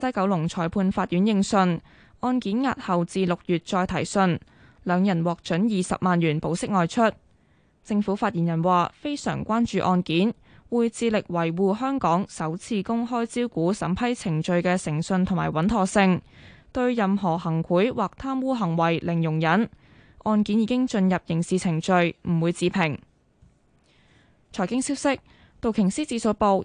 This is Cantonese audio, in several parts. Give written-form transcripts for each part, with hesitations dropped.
西九龍裁判法院應訊，案件押後至6月再提訊，兩人獲准20萬元保釋外出。政府發言人話：非常關注案件，會致力維護香港首次公開招股審批程序嘅誠信同埋穩妥性，對任何行賄或貪污行為零容忍。案件已經進入刑事程序，唔會置評。財經消息：道瓊斯指數報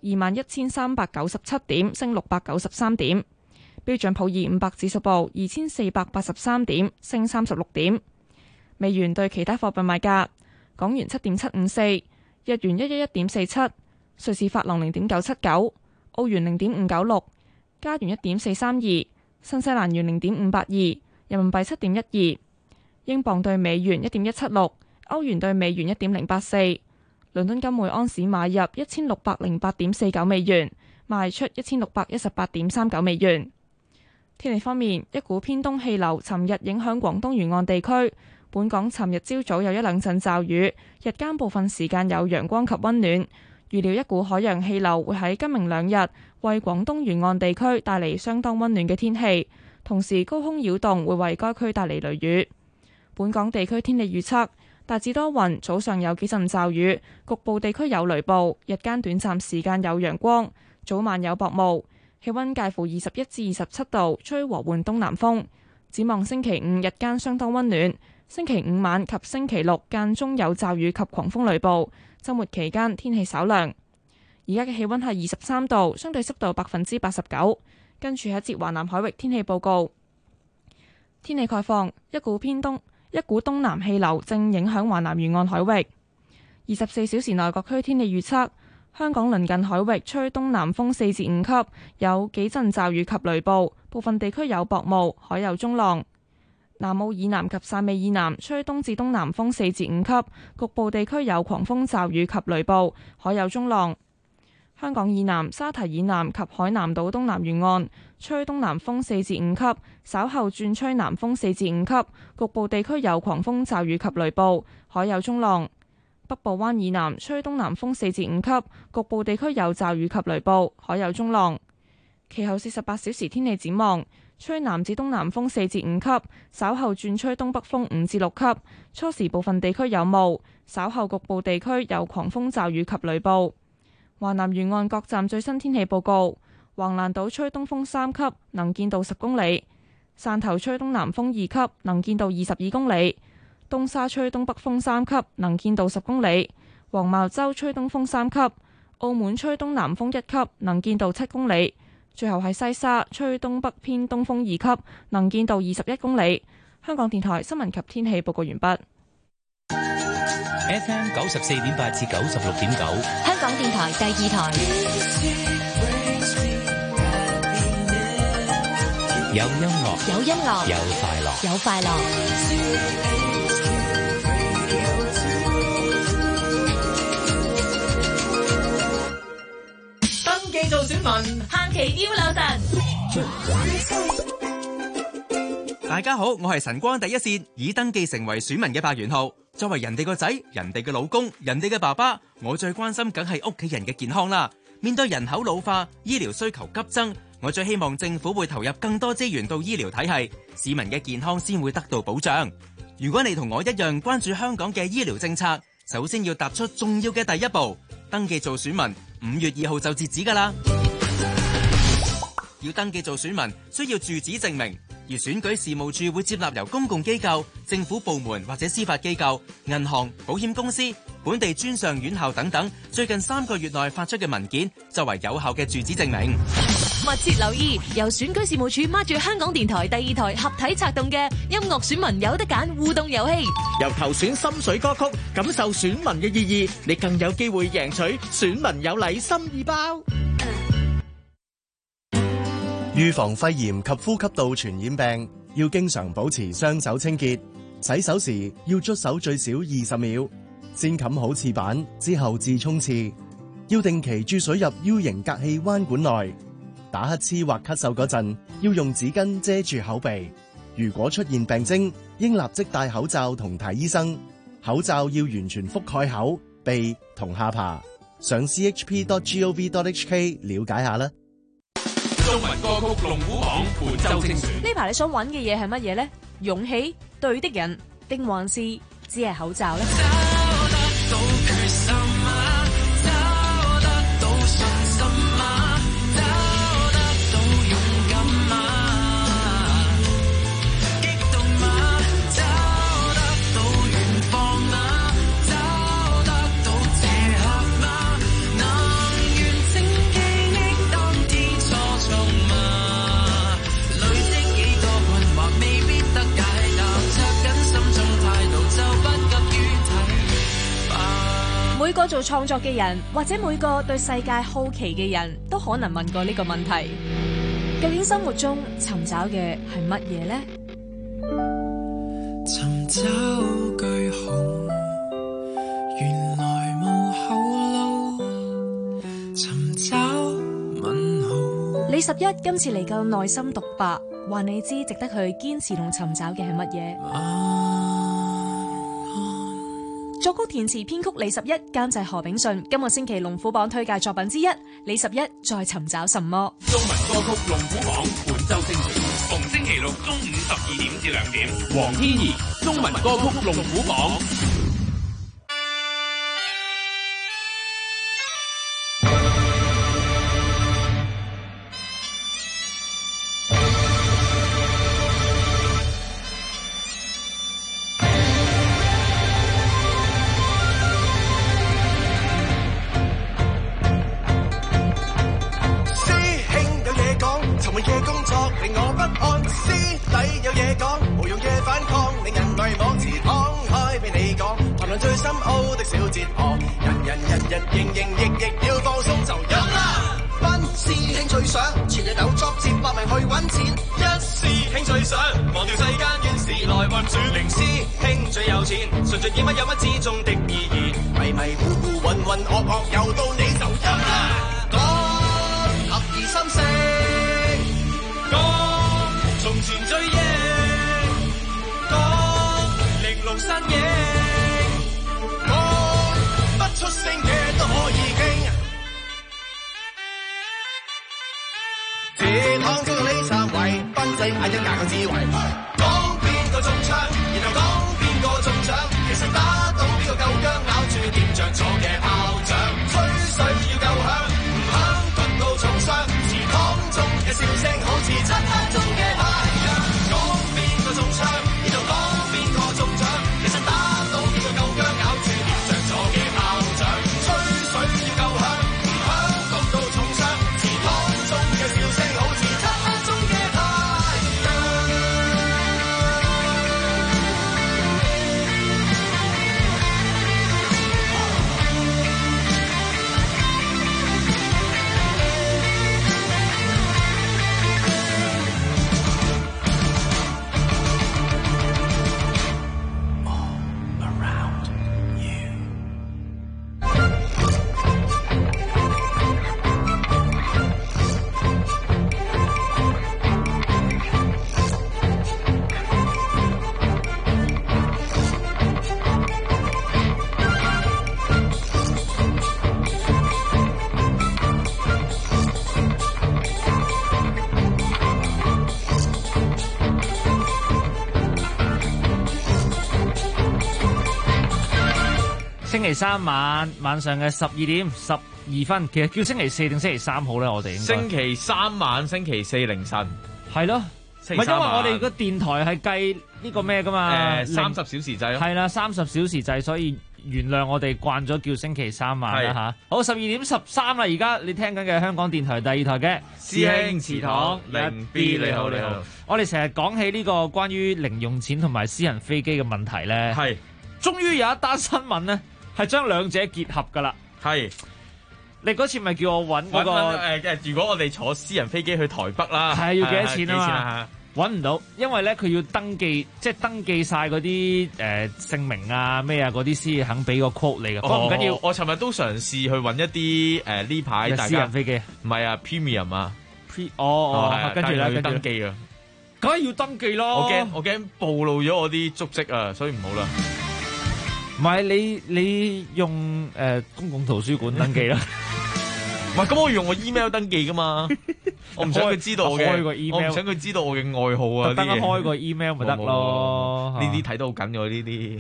21,397點，升693點；標準普爾500指數報2,483點，升36點。美元對其他貨幣賣價：港元7.754，日元111.47，瑞士法郎0.979，澳元0.596，加元1.432，新西蘭元0.582，人民幣7.12，英鎊對美元1.176，歐元對美元1.084。倫敦金每安士買入1608.49美元，賣出1618.39美元。天氣方面，一股偏東氣流尋日影響廣東沿岸地區，本港尋日朝早有一兩陣驟雨，日間部分時間有陽光及溫暖。預料一股海洋氣流會喺今明兩日為廣東沿岸地區帶嚟相當溫暖嘅天氣，同時高空擾動會為該區帶嚟雷雨。本港地區天氣預測。大致多雲，早上有幾陣驟雨，局部地區有雷暴，日間短暫時間有陽光，早晚有薄霧，氣溫介乎21至27度，吹和緩東南風。展望星期五日間相當溫暖，星期五晚及星期六間中有驟雨及狂風雷暴，週末期間天氣稍涼。而家嘅氣溫係23度，相對濕度89%。跟住喺一節華南海域天氣報告，天氣概況，一股東南氣流正影響華南沿岸海域。24小時內各區天氣預測：香港鄰近海域吹東南風4至5級，有幾陣驟雨及雷暴，部分地區有薄霧，海有中浪。南澳以南及汕尾以南吹東至東南風4至5級，局部地區有狂風驟雨及雷暴，海有中浪。香港以南、沙堤以南及海南島東南沿岸吹東南風4至5級，稍後轉吹南風4至5級，局部地區有狂風驟雨及雷暴，海有中浪。北部灣以南吹東南風4至5級，局部地區有驟雨及雷暴，海有中浪。其後48小時天氣展望：吹南至東南風4至5級，稍後轉吹東北風5至6級，初時部分地區有霧，稍後局部地區有狂風驟雨及雷暴。華南沿岸各站最新天氣報告：橫瀾島吹東風3級，能見度10公里；汕頭吹東南風2級，能見度22公里；東沙吹東北風3級，能見度10公里；黃茅洲吹東風3級；澳門吹東南風1級，能見度7公里；最後係西沙吹東北偏東風2級，能見度21公里。香港電台新聞及天氣報告完畢。 FM 94.8至96.9， 香港電台第二台。 有音樂， 有音樂， 有快樂， 有快樂。 登記做選民， 限期要留神。 大家好，我係晨光第一線已登記成為選民嘅白元浩。作為人哋個仔、人哋嘅老公、人哋嘅爸爸，我最關心梗係屋企人嘅健康啦。面對人口老化、醫療需求急增，我最希望政府會投入更多資源到醫療體系，市民嘅健康先會得到保障。如果你同我一樣關注香港嘅醫療政策，首先要踏出重要嘅第一步，登記做選民。5月2號就截止㗎啦。要登記做選民，需要住址證明。而選舉事務處會接納由公共機構、政府部門或者司法機構、銀行、保險公司、本地專上院校等等最近3個月內發出嘅文件作為有效嘅住址證明。 密切留意由選舉事務處孖住香港電台第二台合體策動嘅音樂選民有得揀互動遊戲， 由投選心水歌曲，感受選民嘅意義，你更有機會贏取選民有禮心意包。 預防肺炎及呼吸道傳染病，要經常保持雙手清潔。洗手時要捽手最少20秒，先冚好廁板之後至沖廁。要定期注水入 U 型隔氣彎管內。打乞嗤或咳嗽嗰陣，要用紙巾遮住口鼻。如果出現病徵，應立即戴口罩同睇醫生。口罩要完全覆蓋口、鼻同下巴。上 chp.gov.hk 了解下啦。 中文歌曲龍虎榜本周精選。 呢排你想揾嘅嘢係乜嘢呢？勇氣、對的人，定還是只係口罩呢？ 找得到決心嗎？找得到信心嗎？找得到勇敢嗎？激動嗎？找得到遠方嗎？找得到這刻嗎？能完整記憶當天初衷嗎？累積幾多困惑未必得解答，抓緊心中態度就不急於睇吧。 每個做創作嘅人，或者每個對世界好奇嘅人都可能問過呢個問題：究竟生活中尋找嘅係乜嘢呢？ 尋找句號，原來無後路，尋找問號。 李十一今次嚟個內心獨白，話你知值得去堅持同尋找嘅係乜嘢。作曲填詞編曲李十一，監製何炳順。今個星期龍虎榜推介作品之一，李十一在尋找什麼？ 中文歌曲龍虎榜本周精選，逢星期六中午12點至2點。黃天怡中文歌曲龍虎榜。 零師兄最有錢，純粹見乜有乜之中的意義，迷迷糊糊渾渾噩噩，又到你就陰啦。講合而心聲，講從前追憶，講玲瓏身影，講不出聲嘅都可以傾。這趟中到呢三位，賓仔眼一眼個智慧。中槍，然後講邊個中獎，其實打到邊個夠薑，咬住掂着咗嘅炮仗，吹水要夠響，唔響摔到重傷，祠堂中嘅笑聲好似漆黑中嘅太陽。講邊個中槍，然後講邊個中獎，其實打到邊個夠薑，咬住掂着咗嘅炮仗，吹水要夠響，唔響摔到重傷，祠堂中嘅笑聲好似漆黑中嘅太陽。 星期三晚上嘅12點12分，其實叫星期四定星期三好咧？我哋應該星期三晚、星期四凌晨係咯，唔係因為我哋個電台係計呢個咩噶嘛 ？30小時制咯， 係啦，30小時制，所以原諒我哋慣咗叫星期三晚啦嚇。好，12點13啦，而家你聽緊嘅香港電台第二台嘅師兄祠堂零 B 你好你好。 我哋成日講起呢個關於零用錢同埋私人飛機嘅問題咧，係終於有一單新聞咧。係將兩者結合噶啦，係你嗰次咪叫我揾嗰個如果我哋坐私人飛機去台北啦， 係要幾多錢啊嘛？揾唔到，因為咧佢要登記，即係登記晒嗰啲姓名啊咩啊嗰啲先肯俾個 quote 你嘅。不過唔緊要， 我尋日都嘗試去揾一啲呢排大家私人飛機， 唔係啊 premium 啊， 跟住咧要登記啊， 梗係要登記咯。 我驚暴露咗我啲足跡啊，所以唔好啦。 唔係你用公共圖書館登記啦， 唔係咁我用我 email 登記噶嘛， 我唔想佢知道我嘅， 開個 email 我唔想佢知道我嘅愛好啊！ 特登啲嘢開個 email 咪得咯。 呢啲睇得好緊喎，呢啲。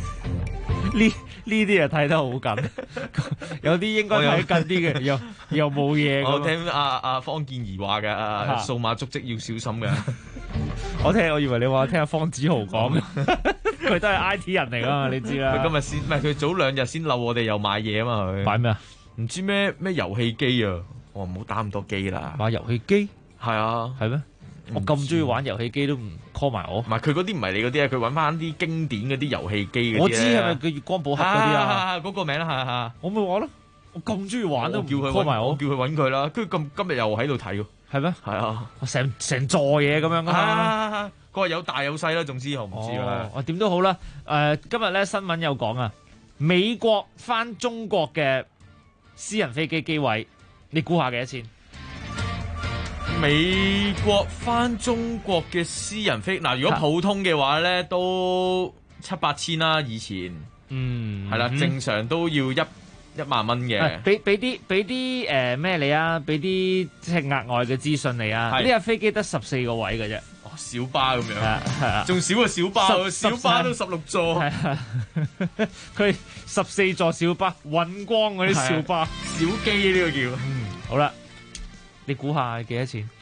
呢啲啊睇得好緊，有啲應該睇緊啲嘅，又冇嘢。 我聽阿方健儀話嘅，數碼足跡要小心嘅。 我以為你話聽阿方子豪講，佢都係 I T 人嚟噶嘛，你知啦。 佢今日先，唔係佢早2日先漏我哋又買嘢啊嘛，佢買咩啊？ 唔知咩遊戲機啊！我唔好打咁多機啦。 買遊戲機係啊， 係咩？我咁中意玩遊戲機都唔 call 埋我。 唔係佢嗰啲唔係你嗰啲啊，佢揾翻啲經典嗰啲遊戲機嗰啲。 我知係咪佢月光寶盒嗰啲啊？ 嗰個名啦，係。我咪話咯，我咁中意玩都叫佢 call 埋我， 叫佢揾佢啦。跟住今日又喺度睇喎。 係咩？ 係啊， 成座嘢咁樣噶嘛。 佢話有大有細啦，總之我唔知啦。 我點都好啦。今日咧新聞有講啊，美國翻中國嘅私人飛機機位，你估下幾多錢？ 美國翻中國嘅私人飛嗱，如果普通嘅話咧，都7-8千啦。以前係啦，正常都要1萬蚊嘅。 俾啲咩你啊？俾啲即係額外嘅資訊你啊！呢架飛機得14個位嘅啫。 小巴咁樣， 係啊， 仲少過小巴，小巴都16座。 佢14座小巴，運光嗰啲小巴， 小機呢個叫。 好啦，你估下幾多錢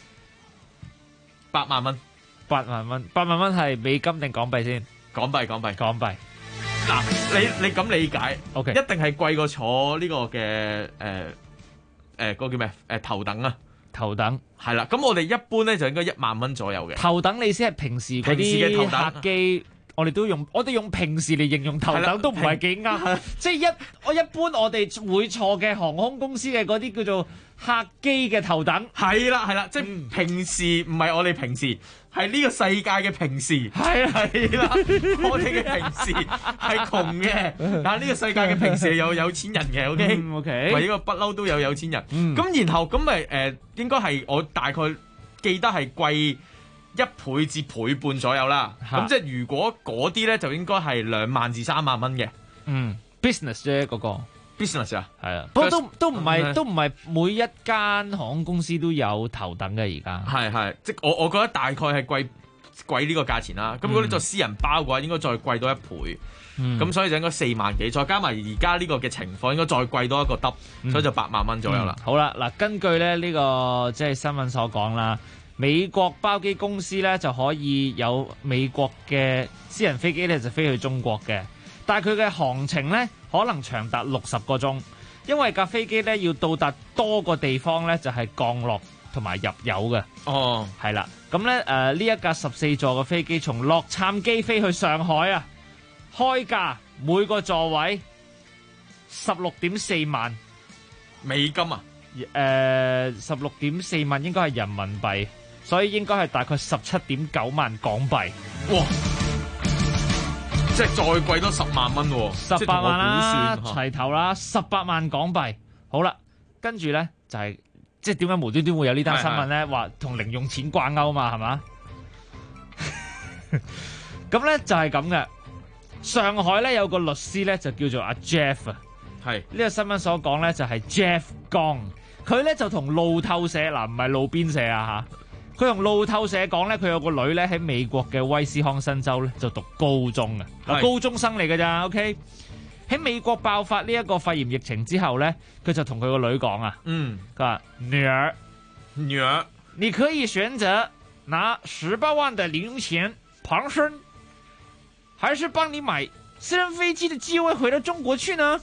？8萬蚊 ，8萬蚊，8萬蚊係美金定港幣先？ 港幣。嗱，你咁理解 ，OK， 一定係貴過坐呢個嘅嗰個叫咩？頭等啊。 頭等係啦，咁我哋一般咧就應該1萬蚊左右嘅。 頭等你先係平時嗰啲客機，我哋用平時嚟形容頭等都唔係幾啱。即係一般我哋會坐嘅航空公司嘅嗰啲叫做客機嘅頭等。係啦，即係平時唔係我哋平時，係呢個世界嘅平時。係啦，我哋嘅平時係窮嘅，但係呢個世界嘅平時係有錢人嘅。OK，為呢個不嬲都有錢人。咁然後咁咪應該係我大概記得係貴1倍至倍半左右啦。咁即係如果嗰啲咧就應該係2萬至3萬蚊嘅。 business 啫嗰個。business 啊，係啊，不過都唔係每一間航空公司都有頭等嘅而家。 係，即係我覺得大概係貴呢個價錢啦。咁如果你做私人包嘅話，應該再貴多1倍。咁所以就應該4萬幾，再加埋而家呢個嘅情況，應該再貴多一個得，所以就8萬蚊左右啦。 好啦，嗱，根據咧呢個即係新聞所講啦，美國包機公司咧就可以有美國嘅私人飛機咧就飛去中國嘅。但係佢嘅航程咧可能長達60個鐘，因為架飛機咧要到達多個地方咧就係降落同埋入油嘅。哦，係啦，咁咧呢一架14座嘅飛機從洛杉磯飛去上海啊，開價每個座位16.4萬美金啊 ，16.4萬應該係人民幣，所以應該係大概17.9萬港幣。哇！ 即係再貴多10萬蚊喎 ，18萬啦，齊頭啦，18萬港幣。好啦，跟住咧就係即係點解無端端會有呢單新聞咧？話同零用錢掛鈎嘛，係嘛？咁咧就係咁嘅。上海咧有個律師咧就叫做阿 Jeff 啊，係呢個新聞所講咧就係 Jeff Gong，佢咧就同路透社嗱，唔係路邊社啊嚇，佢同路透社講咧，佢有個女咧喺美國嘅威斯康辛州咧就讀高中啊，嗱高中生嚟㗎咋 ，OK？ 喺美國爆發呢一個肺炎疫情之後咧，佢就同佢個女講啊，佢話女兒，你可以選擇拿18萬的零用錢傍身，還是幫你買私人飛機的機位回到中國去呢？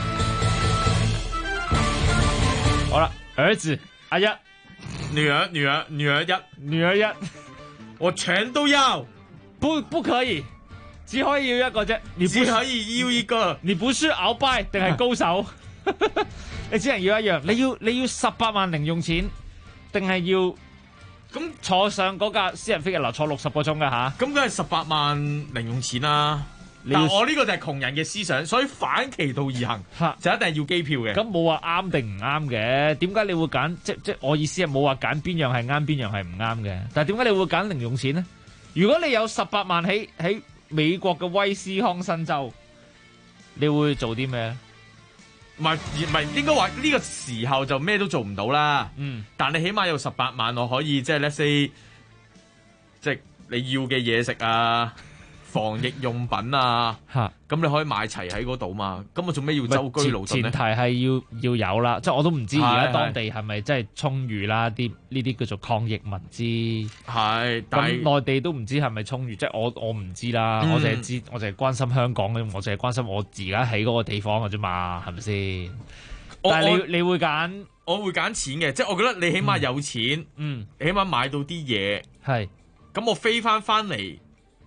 好了，兒子阿一， 女兒一，我全都要， 不可以，只可以要一個啫， 只可以要一個， 你不是鰲拜定係高手，你只能要一樣，你要18萬零用錢，定係要？咁坐上嗰架私人飛機嗱，坐60個鐘㗎吓， 咁梗係18萬零用錢啦。但我呢個就係窮人嘅思想，所以反其道而行，就一定係要機票嘅。 咁冇話啱定唔啱嘅，點解你會揀？即我意思係冇話揀邊樣係啱，邊樣係唔啱嘅。但係點解你會揀零用錢呢？如果你有18萬喺美國嘅威斯康辛州，你會做啲咩？ 唔係應該話呢個時候就咩都做唔到啦。但你起碼有18萬，我可以即係 let's say， 即係你要嘅嘢食啊、防疫用品啊，咁你可以買齊喺嗰度嘛。咁我做咩要舟車勞頓咧？ 前提係要有啦，即係我都唔知而家當地係咪真係充裕啦？啲呢啲叫做抗疫物資。係，咁內地都唔知係咪充裕，即係我唔知啦。我淨係關心香港嘅，我淨係關心我而家喺嗰個地方嘅啫嘛，係咪先？但係你會揀？ 我會揀錢嘅，即係我覺得你起碼有錢，你起碼買到啲嘢， 係咁我飛翻嚟，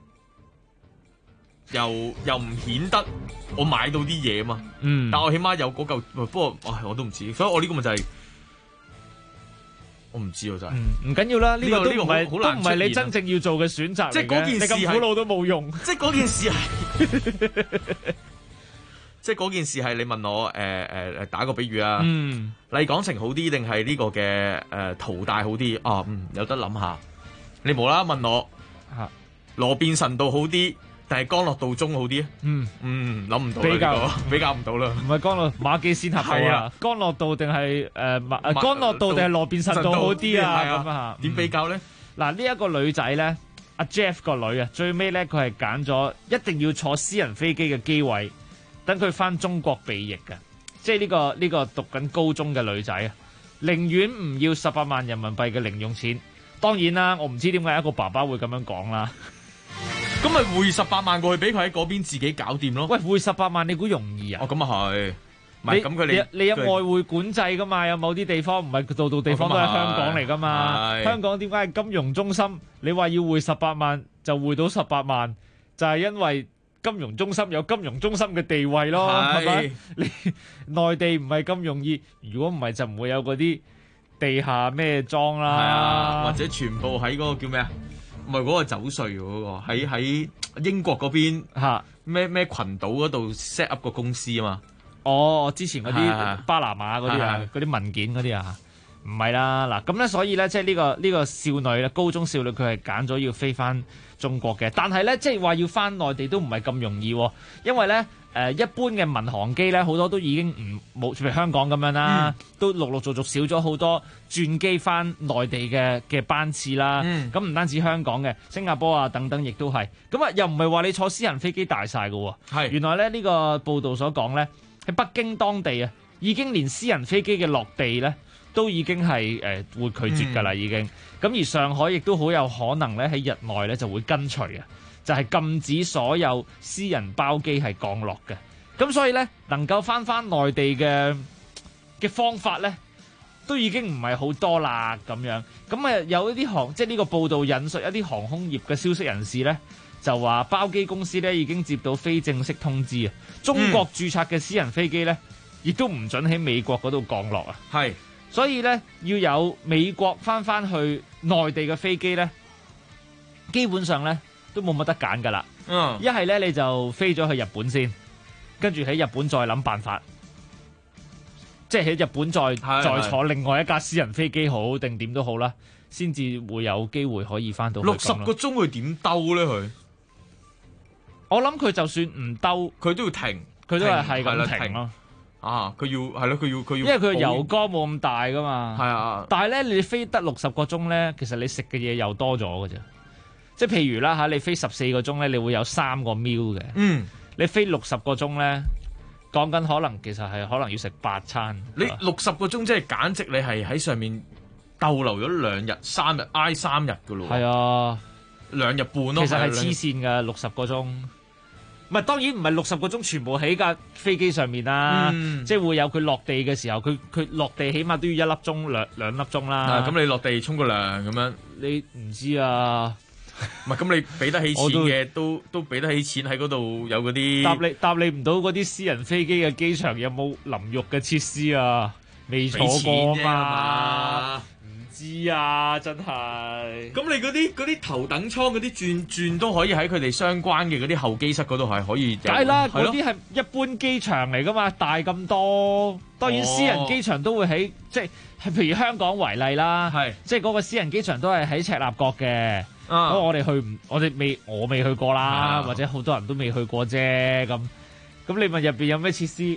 又唔顯得我買到啲嘢嘛，但我起碼有嗰嚿，不過我都唔知，所以我呢個咪就係我唔知啊，真係唔緊要啦，呢個都唔係你真正要做嘅選擇嚟嘅， 即係嗰件事你咁苦惱都冇用， 即係嗰件事係。即係嗰件事係你問我打個比喻啊，麗港城好啲定係呢個嘅淘大好啲啊？有得諗下。你無啦啦問我羅便臣道好啲定係江樂道中好啲？諗唔到比較唔到啦。唔係江樂馬基仙峽道啊，江樂道定係江樂道定係羅便臣道好啲啊？咁啊點比較咧？ 嗱呢一個女仔咧，阿 Jeff 個女啊，最尾咧佢係揀咗一定要坐私人飛機嘅機位。等佢翻中國避疫嘅，即係呢個讀緊高中嘅女仔啊，寧願唔要18萬人民幣嘅零用錢。當然啦，我唔知點解一個爸爸會咁樣講啦。 咁咪匯18萬過去俾佢喺嗰邊自己搞掂咯。 喂，匯18萬你估容易啊？ 咁啊係，唔係咁佢你有外匯管制噶嘛？有某啲地方唔係度地方都係香港嚟噶嘛？香港點解係金融中心？你話要匯18萬就匯到18萬，就係因為金融中心有金融中心嘅地位咯，係咪？你內地唔係咁容易，如果唔係就唔會有嗰啲地下咩莊啦， 或者全部喺嗰個叫咩啊？唔係嗰個走稅嗰個，喺英國嗰邊咩群島嗰度 set up 個公司啊嘛。 哦，之前嗰啲巴拿馬嗰啲啊，嗰啲文件嗰啲啊，唔係啦。嗱咁咧，所以咧，即係呢個少女咧，高中少女佢係揀咗要飛翻中國嘅，但係咧，即係話要翻內地都唔係咁容易，因為咧一般嘅民航機咧好多都已經冇，譬如香港咁樣啦，都陸陸續續少咗好多轉機翻內地嘅班次啦。咁唔單止香港嘅，新加坡啊等等亦都係。咁啊又唔係話你坐私人飛機大晒㗎喎。原來咧呢個報道所講咧喺北京當地啊，已經連私人飛機嘅落地咧都已經係會拒絕㗎啦，已經。咁而上海亦都好有可能咧喺日內咧就會跟隨啊，就係禁止所有私人包機係降落嘅。咁所以咧能夠翻內地嘅方法咧，都已經唔係好多啦咁樣。咁有一啲即係呢個報道引述一啲航空業嘅消息人士咧，就話包機公司咧已經接到非正式通知啊，中國註冊嘅私人飛機咧，亦都唔准喺美國嗰度降落啊。係。所以咧，要有美國翻去內地嘅飛機咧，基本上咧都冇乜得揀噶啦。一係咧你就飛咗去日本先，跟住喺日本再諗辦法，即係喺日本再坐另外一架私人飛機好定點都好啦，先至會有機會可以翻到去。 60個鐘佢點兜咧？佢我諗佢就算唔兜， 佢都要停， 佢都係咁停咯。 佢要係咯，佢要， 因為佢油缸冇咁大噶嘛。 係啊， 但係咧，你飛得60個鐘咧，其實你食嘅嘢又多咗嘅啫。即係譬如啦你飛14個鐘咧，你會有3個 meal 嘅。你飛60個鐘咧，講緊可能要食8餐。 你60個鐘即係簡直你係喺上面逗留咗2日、3日，挨3日噶咯。係啊 ，2日半咯。 其實係黐線噶60個鐘。唔係，當然唔係60個鐘全部喺架飛機上面啦，即係會有佢落地嘅時候，佢落地起碼都要1粒鐘兩粒鐘啦。 咁你落地沖個涼咁樣， 你唔知啊？ 唔係咁你俾得起錢嘅都俾得起錢喺嗰度有嗰啲答你唔到嗰啲私人飛機嘅機場有冇淋浴嘅設施啊？未坐過嘛？知啊，真係。 咁你嗰啲頭等艙嗰啲轉都可以喺佢哋相關嘅嗰啲候機室嗰度係可以。 梗係啦，嗰啲係一般機場嚟噶嘛，大咁多。當然私人機場都會喺即係譬如香港為例啦，即係嗰個私人機場都係喺赤鱲角嘅。我未去過啦，或者好多人都未去過啫。咁你問入邊有咩設施？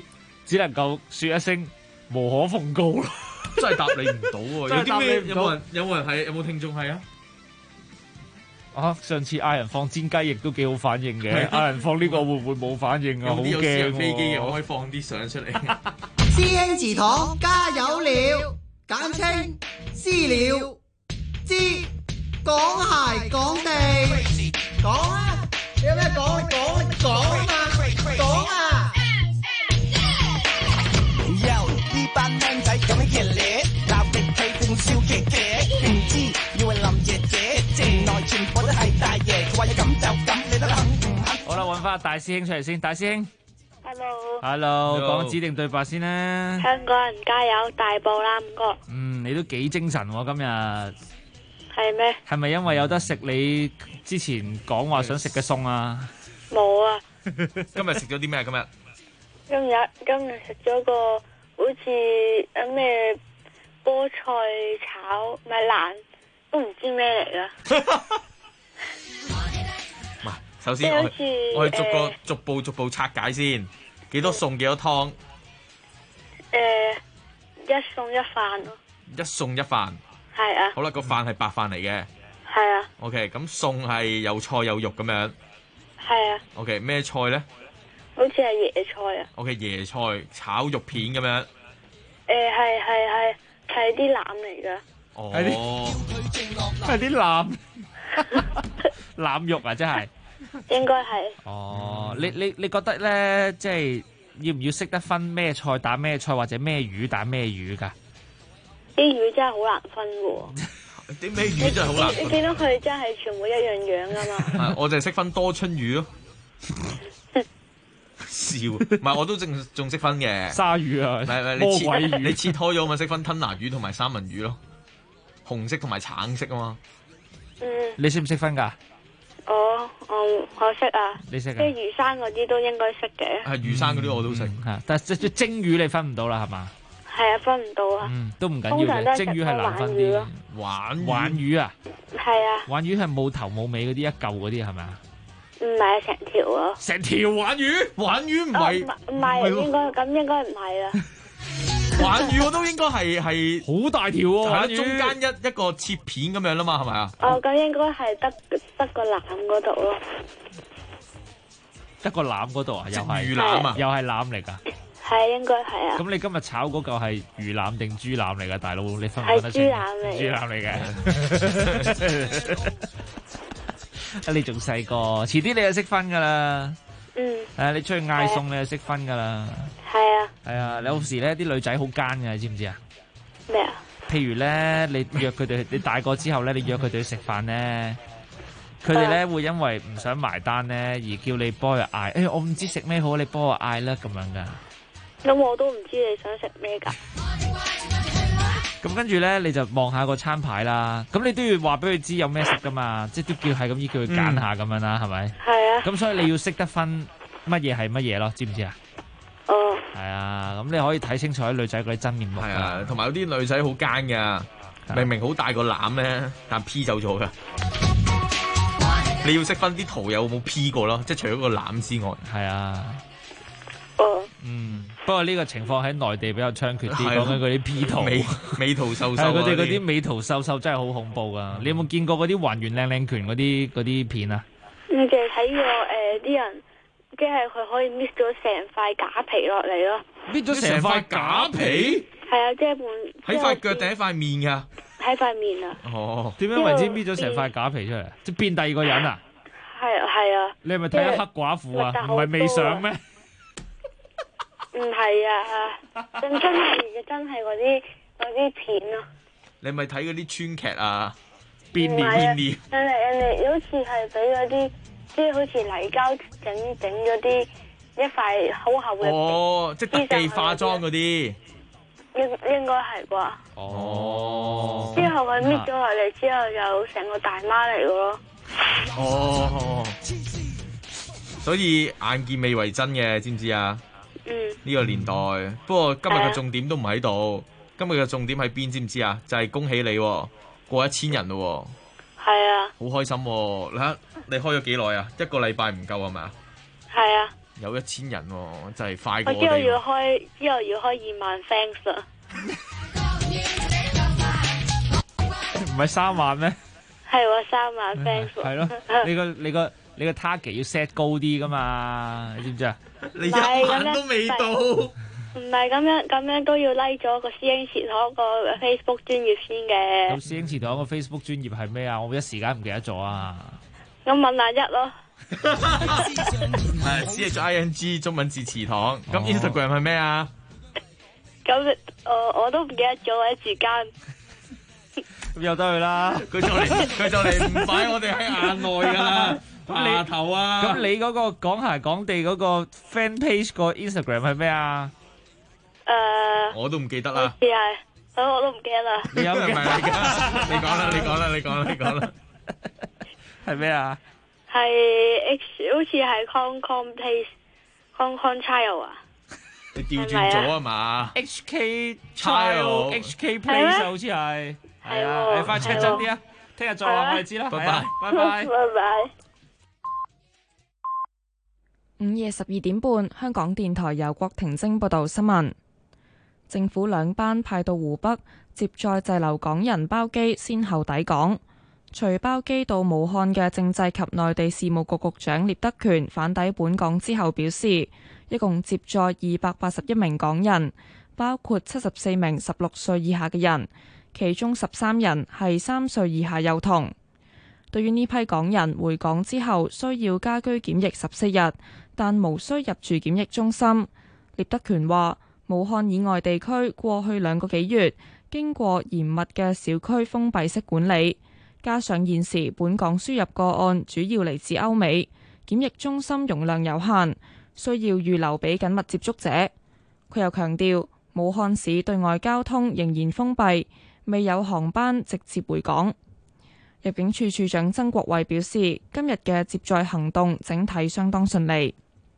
只能夠説一聲無可奉告咯。 真係答你唔到喎。有啲咩？有冇人係？有冇聽眾係啊？ 啊！上次嗌人放煎雞翼都幾好反應嘅，嗌人放呢個會唔會冇反應啊？好驚喎！ 有私人飛機嘅，我可以放啲相出嚟。 師兄祠堂加油了，簡稱私了。知講鞋講地，講啊！你有咩講？講啊嘛！講啊！呢班僆仔咁樣熱烈，鬧極氣仲笑騎騎，唔知以為林爺姐，原來全部都係大爺。佢話要咁就咁，你得肯唔肯？ 好啦，揾翻大師兄出嚟先，大師兄。 Hello， 講指定對白先啦。 香港人加油，大步啦，五哥。 你都幾精神喎，今日。 係咩？ 係咪因為有得食你之前講話想食嘅餸啊？ 冇啊。 今日食咗啲咩？ 今日食咗個好似咩菠菜炒咪爛，都唔知咩嚟噶。 首先我哋逐步拆解先，幾多餸幾多湯？ 一餸一飯咯。 一餸一飯。 係啊。 好啦，個飯係白飯嚟嘅。 係啊。 OK， 咁餸係有菜有肉咁樣。 係啊。 OK， 咩菜咧？ 好似係椰菜啊。 OK， 椰菜炒肉片咁樣。 係啲腩嚟噶。 哦。 係啲腩。腩肉啊，真係。 應該係。 哦，你覺得咧，即係要唔要識得分咩菜打咩菜，或者咩魚打咩魚㗎？ 啲魚真係好難分嘅喎。 啲咩魚真係好難分。 你見到佢真係全部一樣樣㗎嘛？ 我就係識分多春魚咯。笑，唔係我都仲識分嘅。 鯊魚啊， 你切開咗咪識分吞拿魚同埋三文魚咯，紅色同埋橙色啊嘛。 你識唔識分㗎？ 我識啊。你識啊？即係魚生嗰啲都應該識嘅。 係魚生嗰啲我都識， 但係蒸魚你分唔到啦，係嘛？ 係啊，分唔到啊。 都唔緊要嘅，蒸魚係難分啲。鯇魚啊？ 係啊。 鯇魚係冇頭冇尾嗰啲一嚿嗰啲係咪啊？ 唔係成條啊！ 成條鯇魚，鯇魚唔係唔係應該唔係啊！ 鯇魚我都應該係好大條喎， 係中間一個切片咁樣啦嘛，係咪啊？ 咁應該係得個腩嗰度咯。 得個腩嗰度啊？又係魚腩啊？ 又係腩嚟㗎？ 係應該係啊。 咁你今日炒嗰嚿係魚腩定豬腩嚟㗎，大佬？你分唔分得清？ 係豬腩嚟。 豬腩嚟嘅。你仲細個，遲啲你就識分噶啦。你出去嗌餸你就識分噶啦。 係啊。 係啊，有時咧啲女仔好奸嘅，你知唔知啊？ 咩啊？ 譬如咧，你約佢哋，你大個之後咧，你約佢哋去食飯咧，佢哋咧會因為唔想埋單咧，而叫你幫佢嗌。我唔知食咩好，你幫我嗌啦咁樣噶。 咁我都唔知你想食咩噶。 咁跟住咧，你就望下個餐牌啦。咁你都要話俾佢知有咩食噶嘛，即係都叫係咁依叫佢揀下咁樣啦，係咪？ 係啊。 咁所以你要識得分乜嘢係乜嘢咯，知唔知啊？ 哦。 係啊，咁你可以睇清楚啲女仔嗰啲真面目。 係啊，同埋有啲女仔好奸噶，明明好大個腩咧，但 P 走咗噶。你要識分啲圖有冇 P 過咯，即係除咗個腩之外。 係啊。 哦。 不過呢個情況喺內地比較猖獗啲，講緊嗰啲 P 圖、 美圖秀秀， 佢哋嗰啲美圖秀秀真係好恐怖噶。你有冇見過嗰啲還原靚靚拳嗰啲片啊？ 我淨係睇過啲人，即係佢可以搣咗成塊假皮落嚟咯。 搣咗成塊假皮？ 係啊，即係喺塊腳定喺塊面噶？ 喺塊面啊。 哦。點樣為之搣咗成塊假皮出嚟？即係變第二個人啊？ 係啊。 你係咪睇咗黑寡婦啊？唔係未上咩？ 唔係啊，真係嗰啲片咯。 你咪睇嗰啲川劇啊？ 變臉。 人哋好似係俾嗰啲，即係好似泥膠整咗啲一塊好厚嘅。 哦，即係特技化妝嗰啲。 應該係啩。 哦。 之後佢搣咗落嚟之後，就成個大媽嚟嘅咯。 哦。所以眼見未為真嘅，知唔知啊？呢個年代，不過今日嘅重點都唔喺度。今日嘅重點喺邊，知唔知啊？就係恭喜你過1000人咯。 係啊， 好開心。你開咗幾耐啊？1個禮拜唔夠係咪啊？ 係啊。 有1000人喎，真係快過我之後我哋喎。 要開2萬 fans 啦。 唔係3萬咩？ 係喎，3萬 fans。 係咯，你個 target 要 set 高啲噶嘛？你知唔知啊？ 你1萬都未到。 唔係咁樣都要 like 咗個師兄祠堂個 Facebook 專頁先嘅。 咁師兄祠堂個 Facebook 專頁係咩啊？我一時間唔記得咗啊！ 咁問下一咯。 係 CHING 中文字祠堂。咁 Instagram 係咩啊？ 咁我都唔記得咗一時間。 咁由得佢啦。 佢就嚟唔擺我哋喺眼內㗎啦。下頭啊！ 咁你嗰個講鞋講地嗰個 fan page 個 Instagram 係咩啊？ 我都唔記得啦。 係，我都唔記得啦。 你有嘅？ 你講啦。 係咩啊？ 係好似係 Con Place，Con Child 啊？ 你調轉咗啊嘛 ？HK Child、HK Place 好似係。係啊，你快 check 真啲啊！聽日再話我哋知啦。拜拜。 拜拜。 午夜12點半，香港電台由郭婷晶報道新聞。政府2班派到湖北接載滯留港人包機，先後抵港。隨包機到武漢嘅政制及內地事務局局長聶德權返抵本港之後表示，一共接載281名港人，包括74名16歲以下嘅人，其中13人係3歲以下幼童。對於呢批港人回港之後需要家居檢疫14日，但無需入住檢疫中心。聶德權話：武漢以外地區過去2個幾月經過嚴密嘅小區封閉式管理，加上現時本港輸入個案主要嚟自歐美，檢疫中心容量有限，需要預留俾緊密接觸者。佢又強調，武漢市對外交通仍然封閉，未有航班直接回港。入境處處長曾國衛表示，今日嘅接載行動整體相當順利。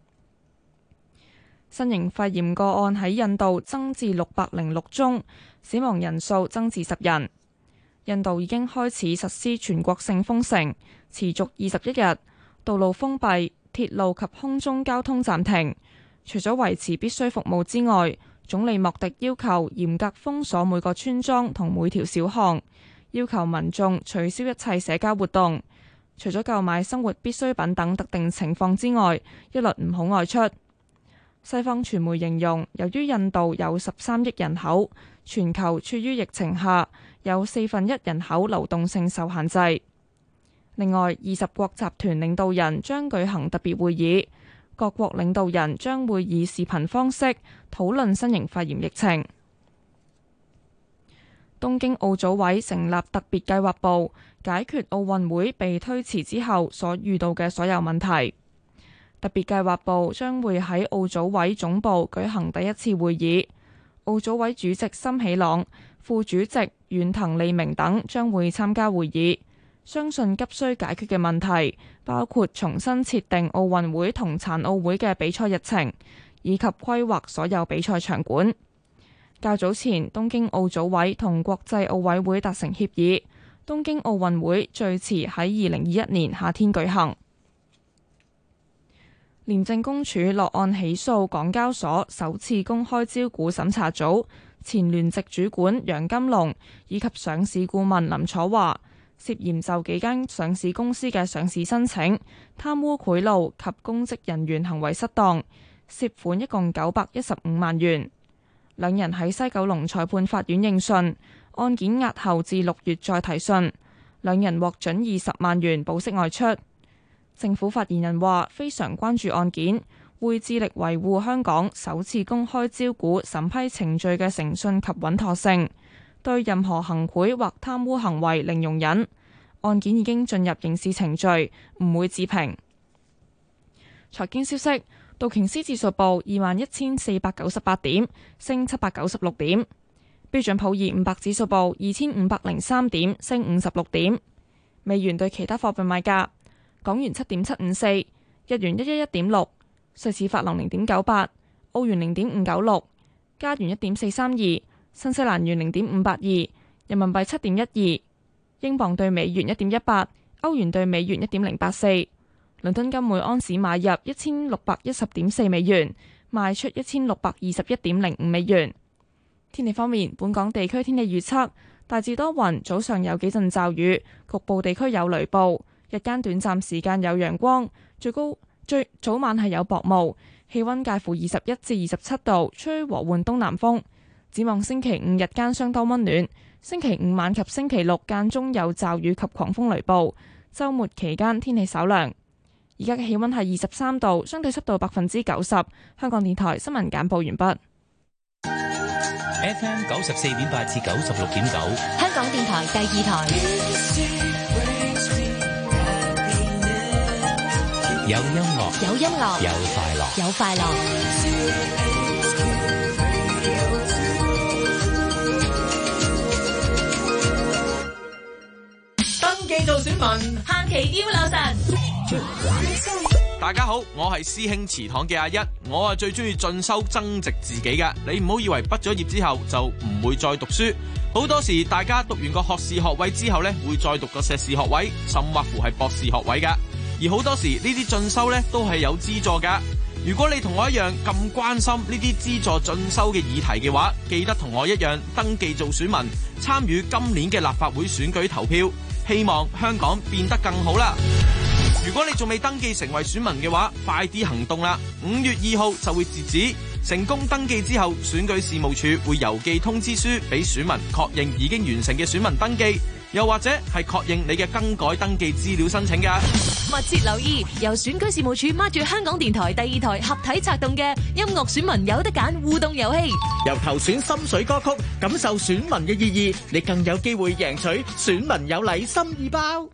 新型肺炎個案喺印度增至606宗，死亡人數增至10人。印度已經開始實施全國性封城，持續21日，道路封閉，鐵路及空中交通暫停。除咗維持必須服務之外，總理莫迪要求嚴格封鎖每個村莊同每條小巷，要求民眾取消一切社交活動，除咗購買生活必需品等特定情況之外，一律唔好外出。西方傳媒形容，由於印度有13億人口，全球處於疫情下，有1/4人口流動性受限制。另外，20國集團領導人將舉行特別會議，各國領導人將會以視頻方式討論新型肺炎疫情。東京奧組委成立特別計劃部，解決奧運會被推遲之後所遇到嘅所有問題。特別計劃部將會喺奧組委總部舉行第一次會議，奧組委主席森喜朗、副主席遠藤利明等將會參加會議。相信急需解決嘅問題包括重新設定奧運會同殘奧會嘅比賽日程，以及規劃所有比賽場館。較早前，東京奧組委同國際奧委會達成協議，東京奧運會最遲喺2021年夏天舉行。廉政公署落案起訴港交所首次公開招股審查組前聯席主管楊金龍以及上市顧問林楚華，涉嫌就幾間上市公司嘅上市申請貪污賄賂及公職人員行為失當，涉款一共915萬元。兩人喺西九龍裁判法院應訊，案件押後至6月再提訊。兩人獲准20萬元保釋外出。政府發言人話：非常關注案件，會致力維護香港首次公開招股審批程序嘅誠信及穩妥性，對任何行賄或貪污行為零容忍。案件已經進入刑事程序，唔會置評。財經消息：道瓊斯指數報21,498點，升796點；標準普爾500指數報2,503點，升56點。美元對其他貨幣賣價。港元7.754，日元111.6，瑞士法郎0.98，澳元0.596，加元1.432，新西蘭元0.582，人民幣7.12，英鎊對美元1.18，歐元對美元1.084， 倫敦金每安士買入1610.4美元，賣出1621.05美元。天氣方面，本港地區天氣預測大致多雲，早上有幾陣驟雨，局部地區有雷暴，日間短暫時間有陽光，早晚係有薄霧，氣溫介乎21至27度，吹和緩東南風。展望星期五日間相當溫暖，星期五晚及星期六間中有驟雨及狂風雷暴，週末期間天氣稍涼。而家嘅氣溫係23度，相對濕度90%。香港電台新聞簡報完畢。 FM 94.8至96.9， 香港電台第2台。 有音樂， 有音樂， 有快樂， 有快樂。 登記做選民， 限期要留神。 大家好，我係師兄祠堂嘅阿一，我最中意進修增值自己㗎。你唔好以為畢咗業之後就唔會再讀書，好多時大家讀完個學士學位之後呢，會再讀個碩士學位，甚或乎係博士學位㗎。而好多時呢啲進修呢都係有資助㗎。如果你同我一樣咁關心呢啲資助進修嘅議題嘅話，記得同我一樣登記做選民，參與今年嘅立法會選舉投票，希望香港變得更好啦。如果你仲未登記成為選民嘅話，快啲行動啦！5月2號就會截止，成功登記之後，選舉事務處會郵寄通知書俾選民，確認已經完成嘅選民登記，又或者係確認你嘅更改登記資料申請㗎。 密切留意由選舉事務處孖住香港電台第2台合體策動嘅音樂選民有得揀互動遊戲， 由投選心水歌曲，感受選民嘅意義，你更有機會贏取選民有禮心意包。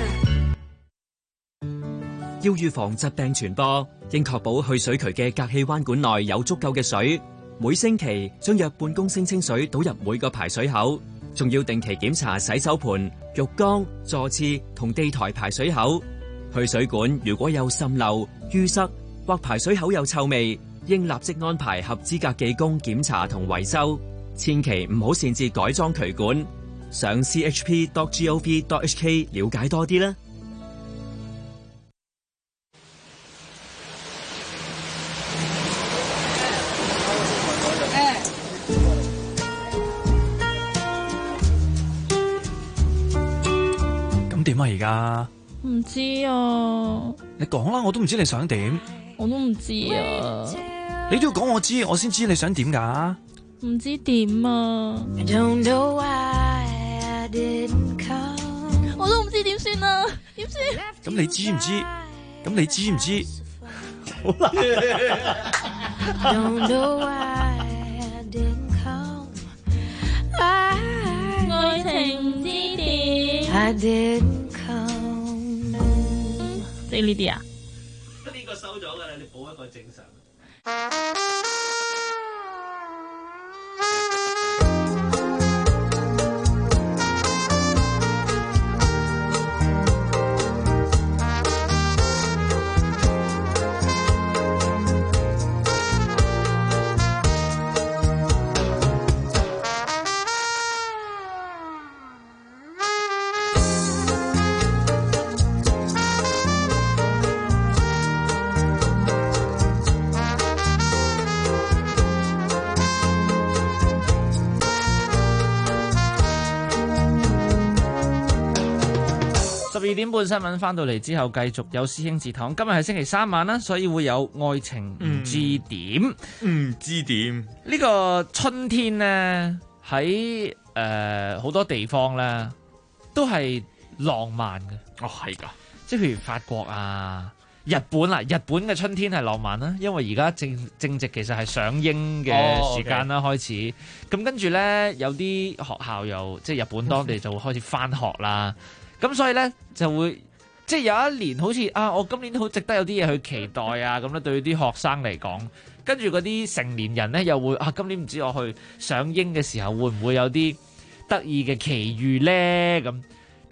要預防疾病傳播，應確保去水渠嘅隔氣彎管內有足夠嘅水。每星期將約半公升清水倒入每個排水口，仲要定期檢查洗手盆、浴缸、座廁同地台排水口。去水管如果有滲漏、淤塞或排水口有臭味，應立即安排合資格技工檢查同維修。千祈唔好擅自改裝渠管。上 chp.gov.hk 了解多啲啦。 點啊而家？ 唔知啊。 你講啦，我都唔知你想點。 我都唔知啊。 你都要講我知，我先知你想點噶。 唔知點啊。我都唔知點算啊，點算？ 咁你知唔知？咁你知唔知？好難。 愛情唔知點。即係呢啲啊？ 呢個收咗㗎啦，你補一個正常。 12點半新聞翻到嚟之後，繼續有師兄祠堂。今日係星期3晚啦，所以會有愛情唔知點， 唔知點。 呢個春天呢，喺好多地方呢都係浪漫嘅。 哦，係㗎， 即係譬如法國啊、日本啊，日本嘅春天係浪漫啦，因為而家正值其實係上櫻嘅時間啦，開始。咁跟住呢，有啲學校又即係日本當地就會開始返學啦。咁所以咧就會即係有一年好似我今年好值得有啲嘢去期待啊咁咧，對啲學生嚟講，跟住嗰啲成年人咧又會今年唔知我去上櫻嘅時候會唔會有啲得意嘅奇遇咧咁。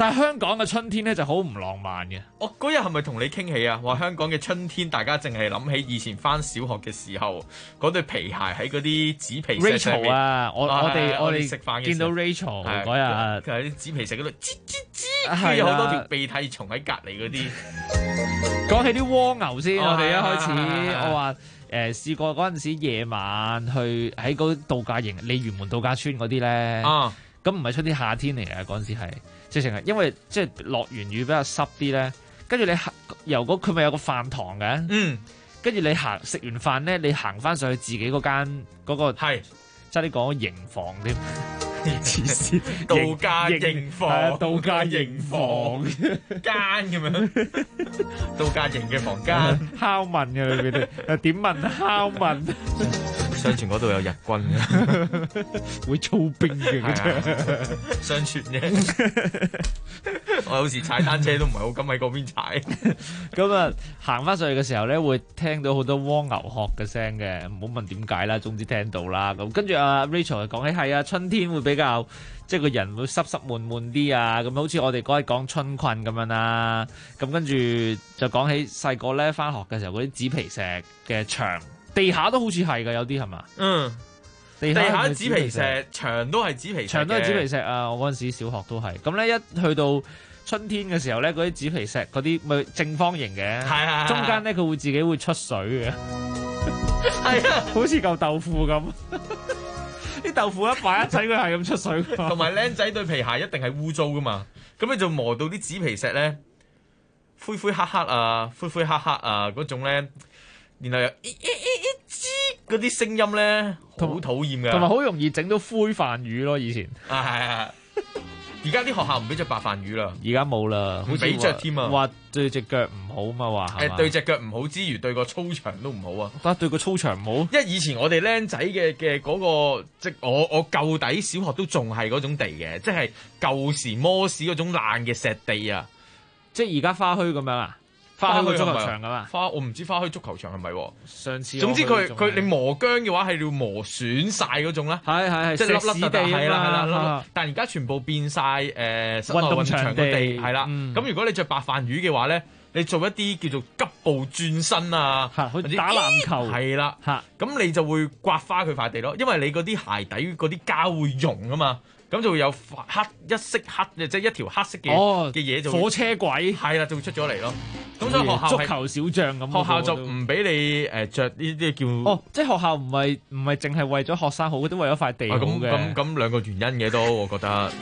但係香港嘅春天咧就好唔浪漫嘅。 我嗰日係咪同你傾起啊？話香港嘅春天，大家淨係諗起以前翻小學嘅時候嗰對皮鞋喺嗰啲紙皮石上面 Rachel 啊，我哋食飯嘅見到 Rachel 嗰日， 佢喺啲紙皮石嗰度吱吱吱，跟住有好多條鼻涕蟲喺隔離嗰啲。 講起啲蝸牛先，我哋一開始我話試過嗰陣時夜晚去喺嗰度假營鯉魚門度假村嗰啲咧，咁唔係春天夏天嚟嘅嗰陣時係，直情係因為即係落完雨比較濕啲咧，跟住你由佢咪有個飯堂嘅，跟住你食完飯咧，你行翻上去自己嗰間嗰個係，即係你講營房添。黐線， 度假營房， 度假營房間咁樣，度假營嘅房間， 拷問嘅裏邊誒點問拷問？ 相傳嗰度有日軍嘅， 會操兵嘅嗰隻， 相傳啫。我有時踩單車都唔係好敢喺嗰邊踩。 咁啊，行翻上去嘅時候咧，會聽到好多蝸牛殼嘅聲嘅，唔好問點解啦，總之聽到啦。咁跟住阿 Rachel 講起係啊，春天會比較即係個人會濕濕悶悶啲啊，咁好似我哋嗰日講春困咁樣啦。咁跟住就講起細個咧翻學嘅時候嗰啲紙皮石嘅牆。地下都好似係㗎，有啲係嘛？地下紙皮石，牆都係紙皮石， 牆都係紙皮石啊！我嗰陣時小學都係。咁咧一去到春天嘅時候咧，嗰啲紙皮石嗰啲咪正方形嘅，係中間咧佢會自己會出水嘅，係啊，好似嚿豆腐咁。啲豆腐一擺一仔，佢係咁出水。 同埋僆仔對皮鞋一定係污糟噶嘛，咁你就磨到啲紙皮石咧灰灰黑黑啊，灰灰黑黑啊嗰種咧。然後又嗰啲聲音咧，好討厭㗎， 同埋好容易整到灰飯魚咯。以前係而家啲學校唔俾着白飯魚啦， 而家冇啦， 唔俾着添啊！ 話對隻腳唔好嘛，話對隻腳唔好之餘，對個操場都唔好啊！ 得對個操場唔好， 因為以前我哋僆仔嘅嗰個，即我舊底小學都仲係嗰種地嘅，即係舊時摩士嗰種爛嘅石地啊！ 即係而家花墟咁樣啊！花墟個足球場㗎嘛？ 我唔知花墟足球場係咪喎？ 上次總之佢你磨薑嘅話係要磨損晒嗰種啦， 係即係粒粒地係啦。 但係而家全部變晒室內運動場嘅地係啦。咁如果你着白飯魚嘅話咧，你做一啲叫做急步轉身啊， 去打籃球係啦，咁你就會刮花佢塊地咯，因為你嗰啲鞋底嗰啲膠會溶啊嘛。咁就會有黑一色黑，即係一條黑色嘅嘢就火車軌係啦，就會出咗嚟咯。咁所以學校足球小將咁， 學校就唔俾你着呢啲叫即係學校唔係淨係為咗學生好，都為咗塊地好嘅。 咁兩個原因嘅都，我覺得。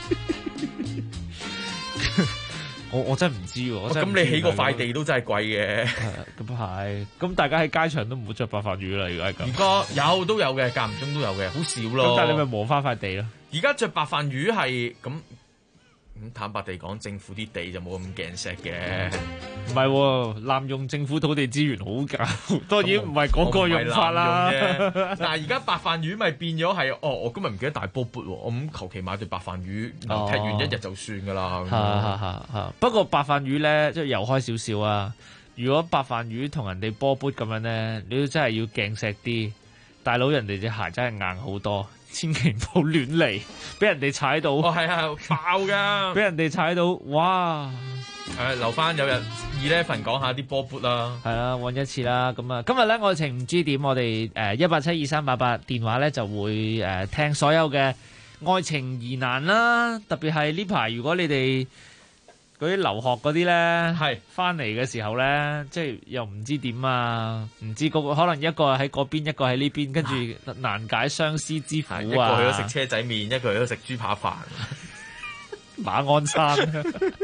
我真係唔知喎。 咁你起個塊地都真係貴嘅。 咁係。咁大家喺街場都唔好着白飯魚啦，如果係咁。 而家都有嘅，間唔中都有嘅，好少咯。 咁但係你咪磨翻塊地咯。 而家着白飯魚係咁坦白地講，政府啲地就冇咁鏡石嘅。 唔係喎，濫用政府土地資源好㗎，當然唔係嗰個用法啦。 但係而家白飯魚咪變咗係，我今日唔記得帶波缽喎，我咁求其買對白飯魚，踢完一日就算㗎啦。 不過白飯魚咧，即係游開少少啊。如果白飯魚同人哋波缽咁樣咧，你都真係要鏡石啲。大佬，人哋隻鞋真係硬好多。千祈唔好亂嚟，俾人哋踩到。 係爆㗎！ 俾人哋踩到，哇！ 留翻有日11講下啲波缽啦。 係啦，揾一次啦。咁啊，今日咧愛情唔知點，我哋1872388電話咧就會聽所有嘅愛情疑難啦。特別係呢排，如果你哋嗰啲留學嗰啲咧，係翻嚟嘅時候咧，即係又唔知點啊，唔知個可能一個喺嗰邊，一個喺呢邊，跟住難解相思之苦啊！ 一個去咗食車仔麵，一個去咗食豬扒飯， 馬鞍山。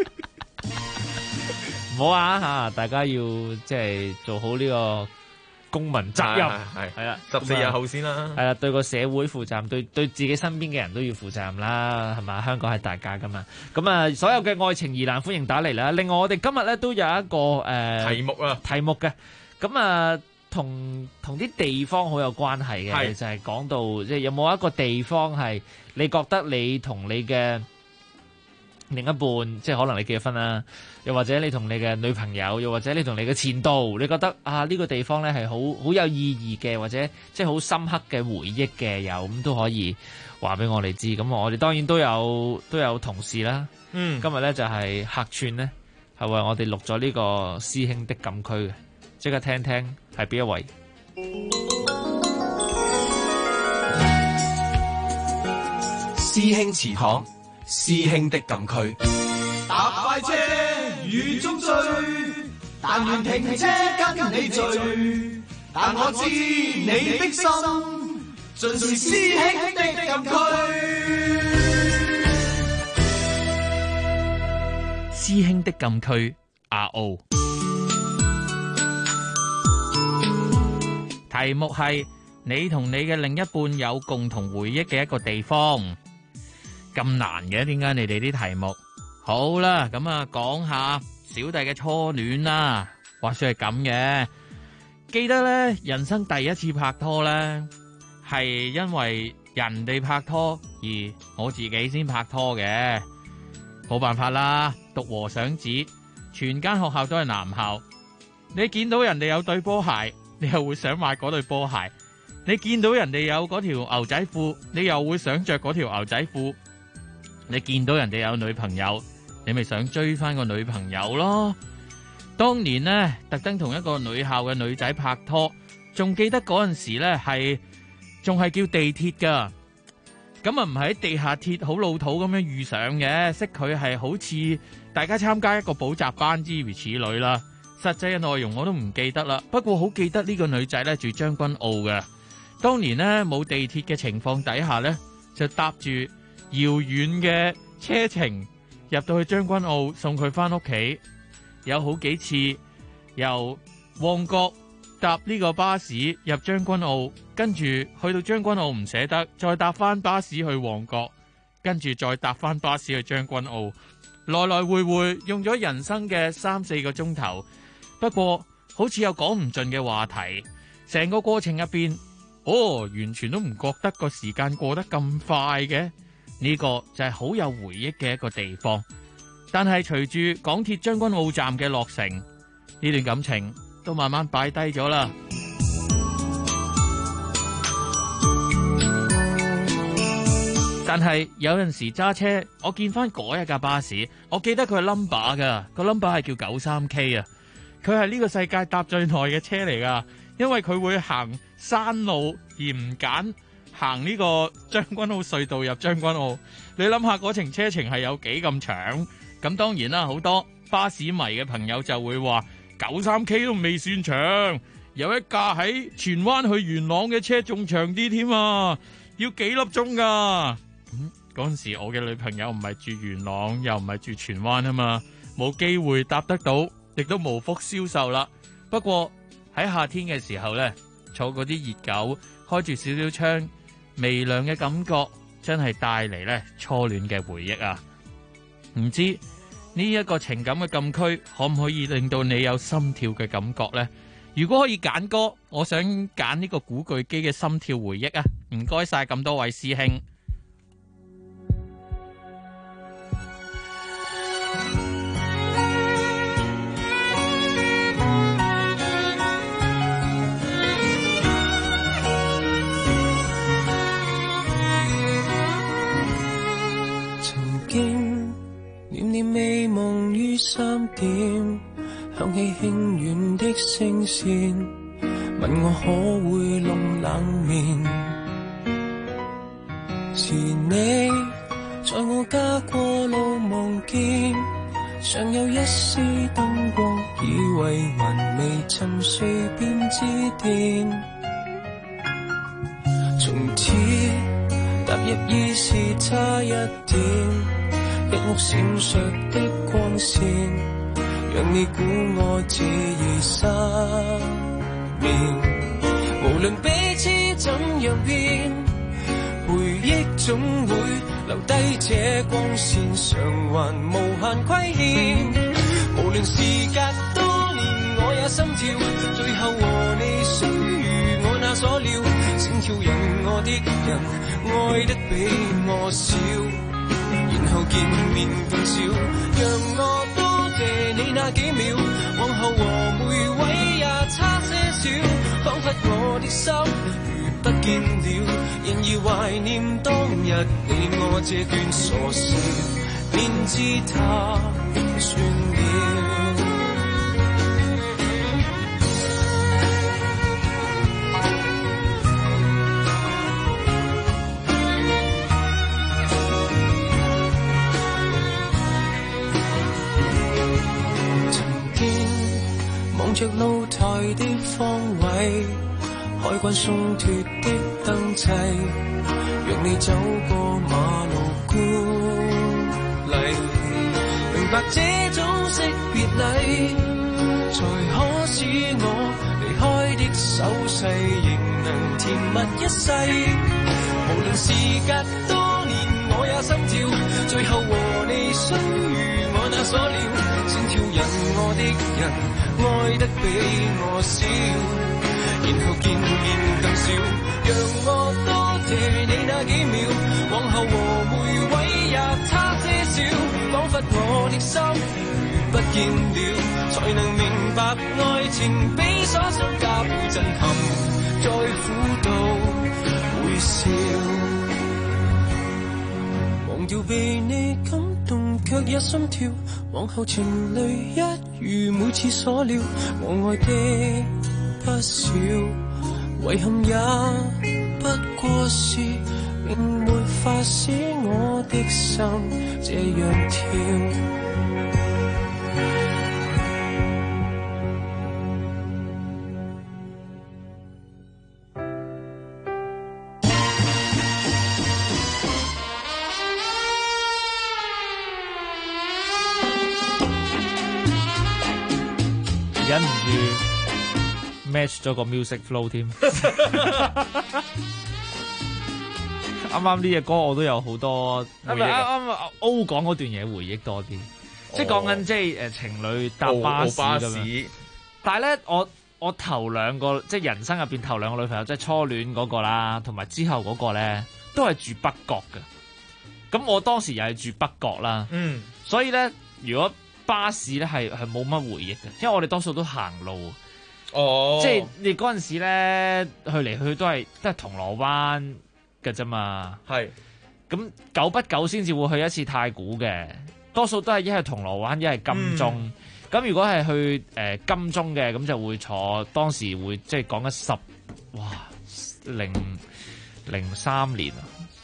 唔好啊嚇！大家要即係做好呢個公民責任，係啦 ，14日後先啦。 係啦，對個社會負責任，對自己身邊嘅人都要負責任啦，係嘛？香港係大家噶嘛。咁啊，所有嘅愛情疑難歡迎打嚟啦。另外，我哋今日咧都有一個題目嘅。咁啊，同啲地方好有關係嘅，就係講到即係有冇一個地方係你覺得你同你嘅另一半，即係可能你結咗婚啦，又或者你同你嘅女朋友，又或者你同你嘅前度，你覺得啊呢個地方咧係好有意義嘅，或者即係好深刻嘅回憶嘅，有咁都可以話俾我哋知。咁我哋當然都有同事啦， 今日咧就係客串呢，係為我哋錄咗呢個師兄的禁區嘅，即刻聽聽係邊一位。 師兄祠堂，師兄的禁區。 搭快車雨中追，但願停車跟你聚。但我知你的心，盡是師兄的禁區。 師兄的禁區RO， 題目係你同你嘅另一半有共同回憶嘅一個地方。咁難嘅，點解你哋啲題目？好啦，咁啊講下小弟嘅初戀啦。話說係咁嘅，記得咧人生第一次拍拖咧，係因為人哋拍拖而我自己先拍拖嘅。冇辦法啦，讀和尚寺，全間學校都係男校。你見到人哋有對波鞋，你又會想買嗰對波鞋；你見到人哋有嗰條牛仔褲，你又會想着嗰條牛仔褲。你見到人哋有女朋友，你咪想追翻個女朋友咯。當年呢，特登同一個女校嘅女仔拍拖，仲記得嗰陣時呢仲係叫地鐵噶。咁啊唔係喺地下鐵好老土咁樣遇上嘅，識佢係好似大家參加一個補習班之如此類啦。實際嘅內容我都唔記得啦，不過好記得呢個女仔呢住將軍澳嘅。當年呢冇地鐵嘅情況底下呢，就搭住遙遠嘅車程入到去將軍澳送佢翻屋企，有好幾次由旺角搭呢個巴士入將軍澳，跟住去到將軍澳唔捨得，再搭翻巴士去旺角，跟住再搭翻巴士去將軍澳，來來回回用咗人生嘅3-4個鐘頭。不過好似有講唔盡嘅話題，成個過程入邊，完全都唔覺得個時間過得咁快嘅。呢個就係好有回憶嘅一個地方，但係隨住港鐵將軍澳站嘅落成，呢段感情都慢慢擺低咗啦。但係有陣時揸車，我見翻嗰一架巴士，我記得佢係 number 噶，個 number 係叫 93K 啊。佢係呢個世界搭最耐嘅車嚟噶，因為佢會行山路而唔揀行呢個將軍澳隧道入將軍澳。你諗下嗰程車程係有幾咁長？咁當然啦，好多巴士迷嘅朋友就會話93K 都未算長，有一架喺荃灣去元朗嘅車仲長啲添啊，要幾粒鐘噶。嗰陣時我嘅女朋友唔係住元朗，又唔係住荃灣啊嘛，冇機會搭得到，亦都無福消受啦。不過喺夏天嘅時候呢，坐嗰啲熱狗，開住少少窗，微涼嘅感覺，真係帶嚟呢初戀嘅回憶啊！唔知呢一個情感嘅禁區可唔可以令到你有心跳嘅感覺呢？如果可以揀歌，我想揀呢個古巨基嘅心跳回憶啊！唔該晒咁多位師兄。 念念未忘於3點，響起輕軟的聲線，問我可會弄冷面。是你在我家過路望見，尚有一絲燈光，以為還未沉睡便致電。從此踏入意識差一點，一屋閃爍的光線，讓你估我這夜失眠。無論彼此怎樣變，回憶總會留低這光線，償還無限虧欠。無論時隔多年，我也心跳，最後和你相遇，我那所料，請挑引我的人，愛得比我少。然後見面更少，讓我多謝你那幾秒，往後和每位也差些少，彷彿我的心如不見了，仍然懷念當日你我這段傻笑。 便知他算了。曾經望着露台的方位，開關鬆脱的燈掣，讓你走過馬路觀禮，明白這種識別禮，才可使我離開的手勢仍能甜蜜一世。無論時隔多年，我也心跳，最後和你相遇，我那所料，先挑引我的人愛得比我少，然後見面更少，讓我多謝你那幾秒，往後和每位也差些少，彷彿我的心如不見了，才能明白愛情比所想加倍震撼，再苦都會笑。忘掉被你感動卻也心跳，往後情侶一如每次所料，我愛的不少，遺憾也不過是並沒法使我的心這樣跳。 忍唔住 match 咗個 music flow 添。啱啱呢隻歌我都有好多回憶。啱 O 講嗰段嘢回憶多啲，即係講緊即係情侶搭巴士咁樣。但係咧，我頭兩個即係人生入邊頭兩個女朋友，即係初戀嗰個啦，同埋之後嗰個咧，都係住北角嘅。咁我當時又係住北角啦，所以咧，如果巴士咧係冇乜回憶嘅，因為我哋多數都行路，即係你嗰陣時咧去嚟去去都係銅鑼灣嘅啫嘛。係咁久不久先至會去一次太古嘅，多數都係一係銅鑼灣，一係金鐘。咁如果係去金鐘嘅，咁就會坐當時會即係講緊03年啊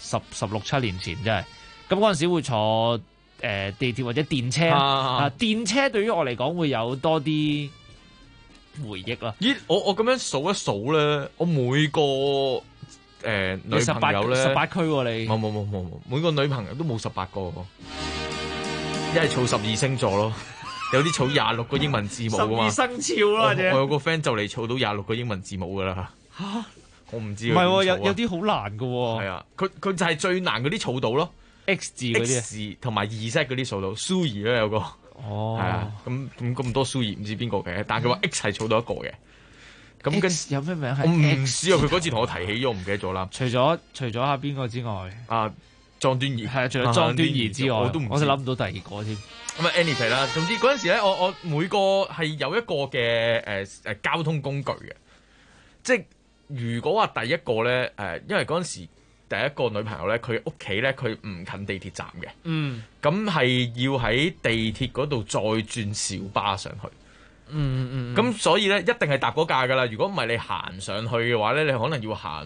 ，16、17年前真係。咁嗰陣時會坐地鐵或者電車電車對於我嚟講會有多啲回憶啦。 咦，我咁樣數一數咧，我每個女朋友咧 18區喎你？ 冇，每個女朋友都冇18個，一係儲12星座咯，有啲儲26個英文字母啊嘛。12生肖啦，我有個 friend 就嚟儲到26個英文字母噶啦。嚇，我唔知。唔係喎， 有啲好難噶喎。 係啊，佢就係最難嗰啲儲到咯。X 字嗰啲 X 同埋2set嗰啲數到 Sue 咧有個係啊，咁多 Sue 唔知邊個嘅，但係佢話 X 係儲到一個嘅。咁跟有咩名？ 我唔知啊，佢嗰次同我提起咗，我唔記得咗啦。 除咗下邊個之外， 莊端儀係除咗莊端儀之外， 我就諗唔到第二個添。 咁啊 anyway 啦，總之嗰陣時咧，我每個係有一個嘅交通工具嘅，即係如果話第一個咧因為嗰陣時。第一個女朋友咧，佢屋企咧，佢唔近地鐵站嘅，咁係要喺地鐵嗰度再轉小巴上去，咁所以咧一定係搭嗰架噶啦。如果唔係你行上去嘅話咧，你可能要行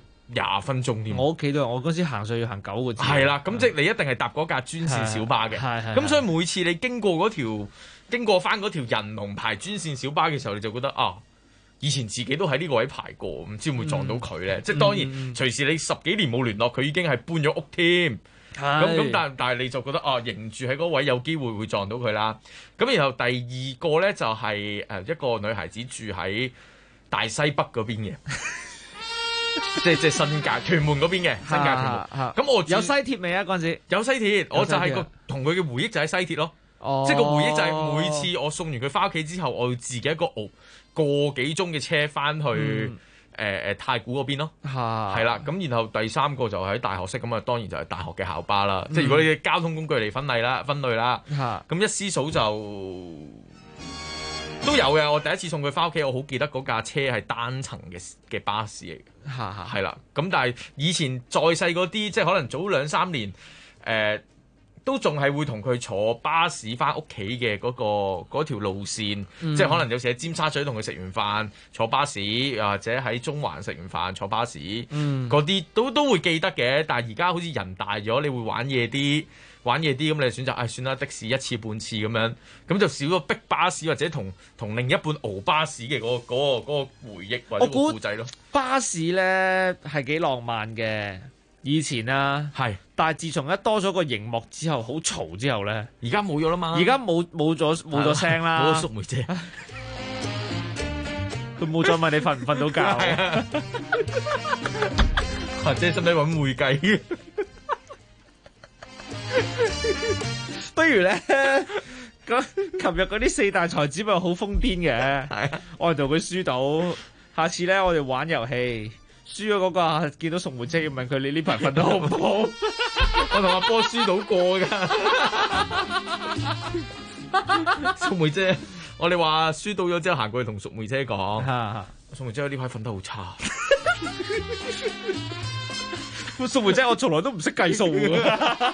20分鐘添。 我屋企都，我嗰時行上去要行9個字。 係啦，咁即係你一定係搭嗰架專線小巴嘅。咁所以每次你經過翻嗰條人龍排專線小巴嘅時候，你就覺得以前自己都喺呢個位排過，唔知會唔會撞到佢咧？即係當然，隨時你10幾年冇聯絡，佢已經係搬咗屋添。咁但係你就覺得迎住喺嗰位有機會會撞到佢啦。咁然後第二個咧就係一個女孩子住喺大西北嗰邊嘅，即係新界屯門嗰邊嘅新界屯門。咁我有西鐵未啊？嗰陣時有西鐵， 我就係同佢嘅回憶就喺西鐵咯。即係個回憶就係每次我送完佢翻屋企之後，我要自己一個幾鐘嘅車翻去太古嗰邊咯，係啦。咁然後第三個就喺大學識，咁啊當然就係大學嘅校巴啦。即係如果你嘅交通工具嚟分類啦，咁一絲數就都有嘅。我第一次送佢翻屋企，我好記得嗰架車係單層嘅巴士嚟嘅，係啦。咁但係以前再細嗰啲，即係可能早2-3年都仲係會同佢坐巴士翻屋企嘅嗰條路線，即係可能有時喺尖沙咀同佢食完飯坐巴士，或者喺中環食完飯坐巴士，嗰啲都會記得嘅。但係而家好似人大咗，你會玩夜啲咁，你就選擇算啦，的士一次半次咁樣，咁就少咗逼巴士或者同另一半熬巴士嘅嗰個回憶或者個故仔咯。 巴士咧係幾浪漫嘅。以前啊，但係自從一多咗個熒幕之後，好嘈之後咧， 而家冇咗啦嘛。而家冇咗聲啦， 冇咗淑梅姐， 佢冇再問你瞓唔瞓到覺， 或者使唔使揾會計？ 不如咧，琴日嗰啲四大才子咪好瘋癲嘅，我哋同佢輸到，下次咧我哋玩遊戲。輸咗嗰個見到淑梅姐要問佢：你呢排瞓得好唔好？ 我同阿波輸到過㗎。淑梅姐，我哋話輸到咗之後行過去同淑梅姐講，淑梅姐呢排瞓得好差。 淑梅姐我從來都唔識計數㗎。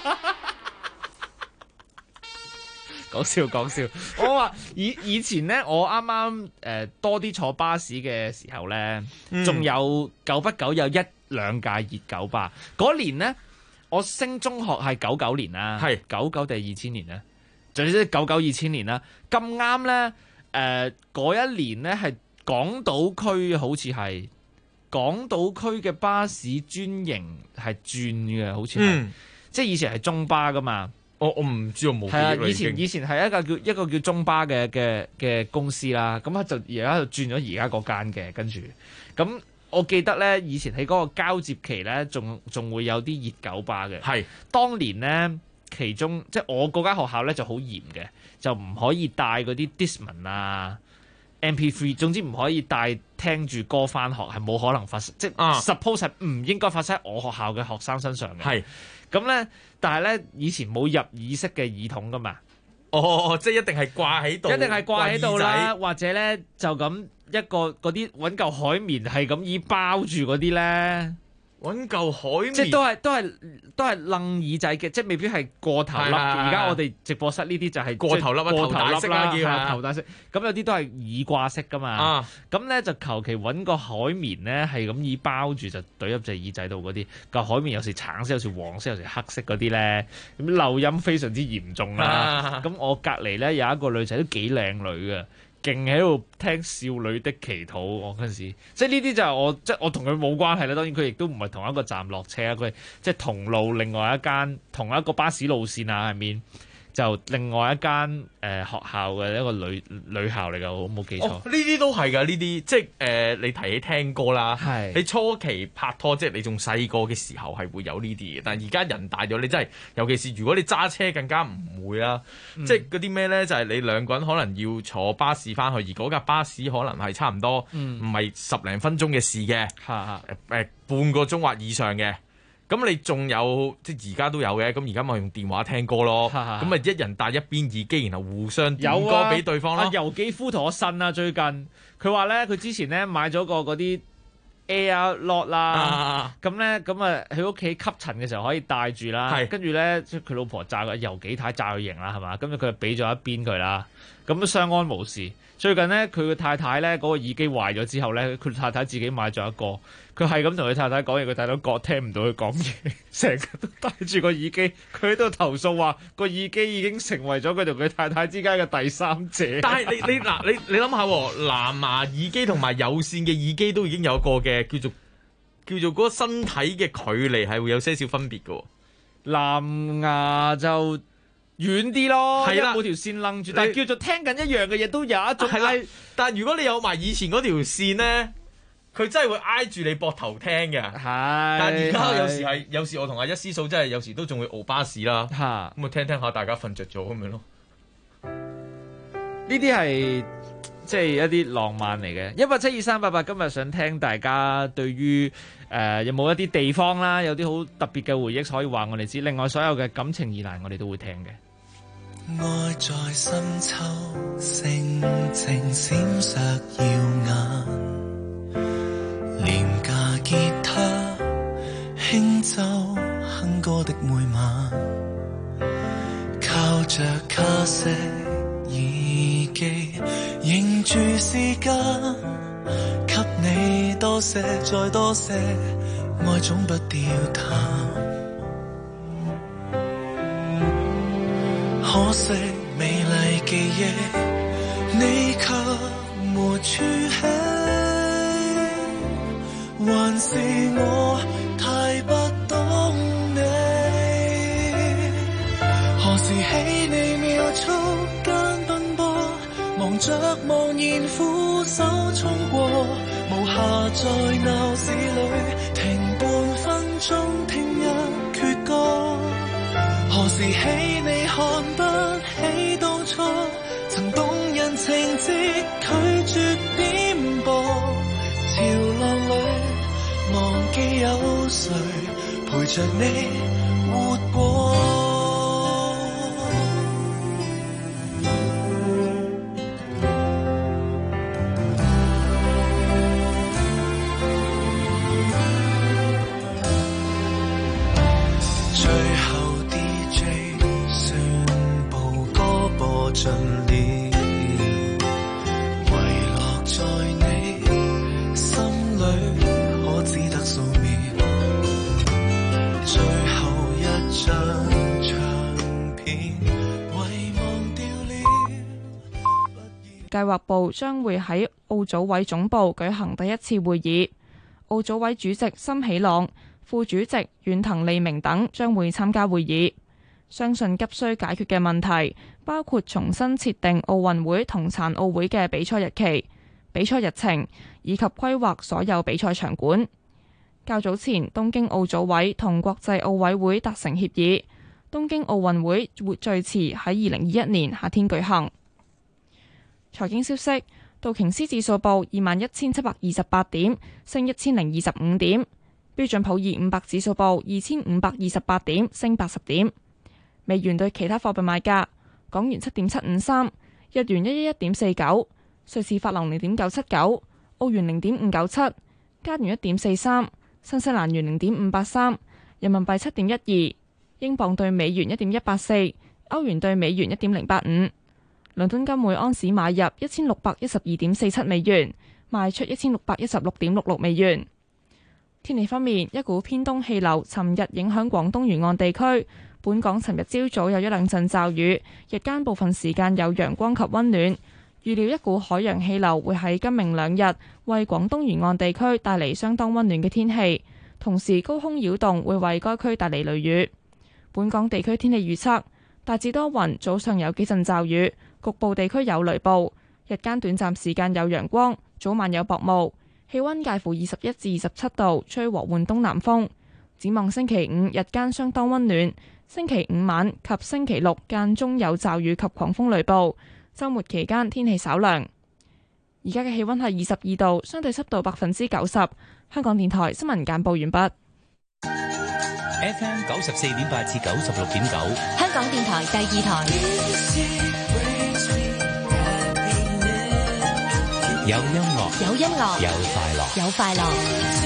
講笑，我話以前咧，我啱啱多啲坐巴士嘅時候咧，仲有久不久有一兩屆熱九巴。嗰年咧，我升中學係99年啦，係99定係2000年咧，總之99、2000年啦。咁啱咧，嗰一年咧係港島區，好似係港島區嘅巴士專營係轉嘅，好似係，即係以前係中巴噶嘛。 我唔知我冇記憶啦。 以前係一個叫中巴嘅公司啦，咁就而家就轉咗而家嗰間嘅，跟住咁我記得咧，以前喺嗰個交接期咧，仲會有啲熱九巴嘅。係當年咧，其中即係我嗰間學校咧就好嚴嘅，就唔可以帶嗰啲 Discman 啊、MP3， 總之唔可以帶聽住歌返學，係冇可能發生，即係 suppose 係唔應該發生喺我學校嘅學生身上嘅。係咁咧。但係咧，以前冇入耳式嘅耳筒噶嘛？ 即係一定係掛喺度， 一定係掛喺度啦，或者咧就咁一個嗰啲揾嚿海綿係咁以包住嗰啲咧， 揾嚿海綿， 即係都係楞耳仔嘅，即係未必係過頭粒。而家我哋直播室呢啲就係過頭粒啊，頭大式啦，叫頭大式。咁有啲都係耳掛式噶嘛。咁咧就求其揾個海綿咧，係咁以包住就懟入隻耳仔度嗰啲。個海綿有時橙色，有時黃色，有時黑色嗰啲咧，咁漏音非常之嚴重啦。咁我隔離咧有一個女仔都幾靚女嘅。勁喺度聽少女的祈禱，我嗰陣時，即係呢啲就係我同佢冇關係啦。當然佢亦都唔係同一個站落車啊，佢係即係同路另外一間同一個巴士路線啊，入面就另外一間學校嘅一個女校嚟㗎，我冇記錯。 呢啲都係㗎，呢啲即係你提起聽歌啦，你初期拍拖即係你仲細個嘅時候係會有呢啲嘅，但係而家人大咗，你真係尤其是如果你揸車更加唔會啦，即係嗰啲咩咧，就係你兩個人可能要坐巴士翻去，而嗰架巴士可能係差唔多唔係10零分鐘嘅事嘅，半個鐘或以上嘅。咁你仲有即係而家都有嘅，咁而家咪用電話聽歌咯，咁咪一人帶一邊耳機，然後互相點歌俾對方咯。 尤基夫同我呻啊，最近佢話咧，佢之前咧買咗個嗰啲 AirLod 啦，咁咧咁啊喺屋企吸塵嘅時候可以戴住啦，跟住咧即係佢老婆炸個尤幾太炸佢型啦，係嘛？咁佢就俾咗一邊佢啦，咁都相安無事。最近咧佢嘅太太咧嗰個耳機壞咗之後咧，佢太太自己買咗一個。佢係咁同佢太太講嘢，佢太太聽唔到佢講嘢，成日都戴住個耳機。佢喺度投訴話個耳機已經成為咗佢同佢太太之間嘅第三者。 但係你諗下，藍牙耳機同埋有線嘅耳機都已經有個嘅叫做嗰個身體嘅距離係會有些少分別嘅。 藍牙就遠啲咯，係啦，冇條線楞住，但係叫做聽緊一樣嘅嘢都有一種。 係啦，但係如果你有埋以前嗰條線咧。佢真係會挨住你膊頭聽嘅，但係而家有時我同阿一師嫂真係有時都仲會熬巴士啦，咁啊聽下大家瞓着咗咁樣咯。 呢啲係即係一啲浪漫嚟嘅。1872388今日想聽大家對於有冇一啲地方啦，有啲好特別嘅回憶可以話我哋知。另外所有嘅感情疑難我哋都會聽嘅。 愛在深秋，性情閃爍耀眼。廉價吉他輕奏哼歌的每晚， 餘時間，給你多些再多些，愛總不掉淡。可惜美麗記憶，你卻沒儲起，還是我太不懂你。何時起你秒速間奔波，忙着茫然俯手衝過，無暇在鬧市裏停半分鐘聽一闕歌。何時起你看不起當初曾動人情節拒絕點播，潮浪裏忘記有誰陪着你活過。 計劃部將會喺奧組委總部舉行第一次會議，奧組委主席森喜朗、副主席遠藤利明等將會參加會議。相信急需解決嘅問題包括重新設定奧運會同殘奧會嘅比賽日期、比賽日程以及規劃所有比賽場館。較早前，東京奧組委同國際奧委會達成協議，東京奧運會最遲喺2021年夏天舉行。財經消息，道瓊斯指數報21,728點，升1025點；標準普爾500指數報2,528點，升80點。美元對其他貨幣賣價：港元7.753，日元111.49，瑞士法郎0.979，澳元0.597，加元1.43，新西蘭元0.583，人民幣7.12，英鎊對美元1.184，歐元對美元1.085。倫敦金每安士買入1612.47美元，賣出1616.66美元。天氣方面，一股偏東氣流尋日影響廣東沿岸地區，本港尋日朝早有一兩陣驟雨，日間部分時間有陽光及溫暖。預料一股海洋氣流會喺今明兩日為廣東沿岸地區帶嚟相當溫暖嘅天氣，同時高空擾動會為該區帶嚟雷雨。本港地區天氣預測大致多雲，早上有幾陣驟雨，局部地區有雷暴，日間短暫時間有陽光，早晚有薄霧，氣溫介乎21至27度，吹和緩東南風。展望星期五日間相當溫暖，星期五晚及星期六間中有驟雨及狂風雷暴，週末期間天氣稍涼。而家嘅氣溫係22度，相對濕度90%。香港電台新聞簡報完畢。 FM 94.8至96.9， 香港電台第二台。 有音樂， 有音樂， 有快樂， 有快樂。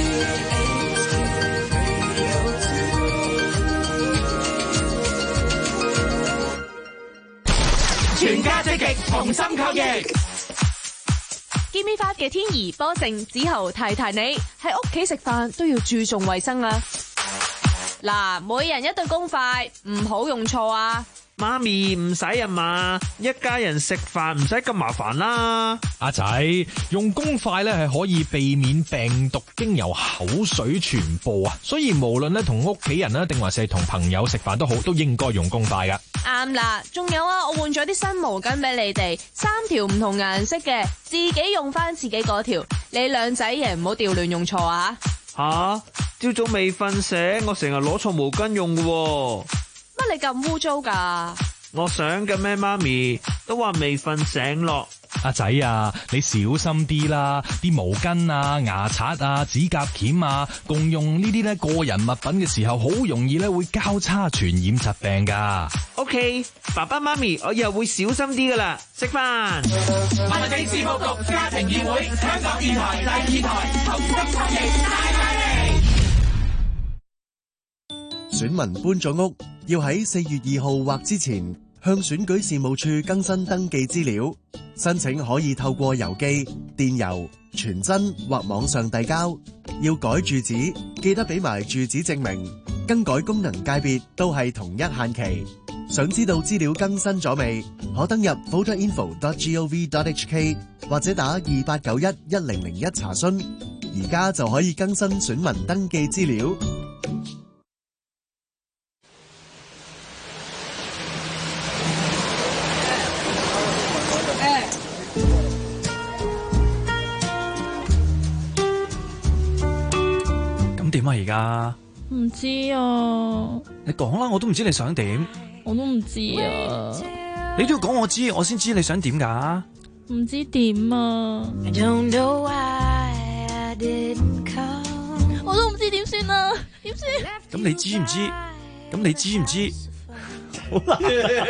全家積極，同心抗疫。 健美法嘅天怡、波靜、子豪提提你喺屋企食飯都要注重衛生啊！嗱，每人一對公筷，唔好用錯啊！ 媽咪唔使啊嘛，一家人食飯唔使咁麻煩啦。 阿仔，用公筷咧係可以避免病毒經由口水傳播啊，所以無論咧同屋企人啦，定還是同朋友食飯都好，都應該用公筷噶。 啱啦，仲有啊，我換咗啲新毛巾俾你哋，3條唔同顏色嘅，自己用翻自己嗰條，你兩仔爺唔好調亂用錯啊！ 吓，朝早未瞓醒，我成日攞錯毛巾用嘅喎。 乜你咁污糟噶？ 我想嘅咩？媽咪都話未瞓醒咯。 阿仔啊，你小心啲啦，啲毛巾啊、牙刷啊、指甲鉗啊，共用呢啲咧個人物品嘅時候，好容易咧會交叉傳染疾病噶。 OK， 爸爸媽咪，我以後會小心啲噶啦。食飯。 民政事務局家庭議會，香港電台第二台，同心抗疫，大大力。 選民搬咗屋，要喺4月2號或之前向選舉事務處更新登記資料。申請可以透過郵寄、電郵、傳真或網上遞交。要改住址，記得俾埋住址證明。更改功能界別都係同一限期。想知道資料更新咗未？可登入 voterinfo.gov.hk 或者打28911001查詢。而家就可以更新選民登記資料。 咁點啊？而家唔知啊。 你講啦，我都唔知你想點。 我都唔知啊。 你都要講我知，我先知你想點㗎。 唔知點啊。我都唔知點算啊，點算？ 咁你知唔知？咁你知唔知？好啦。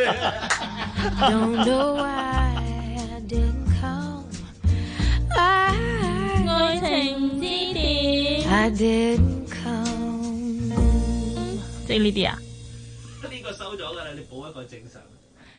愛情之點，即係呢啲啊？ 呢個收咗㗎啦，你補一個正常。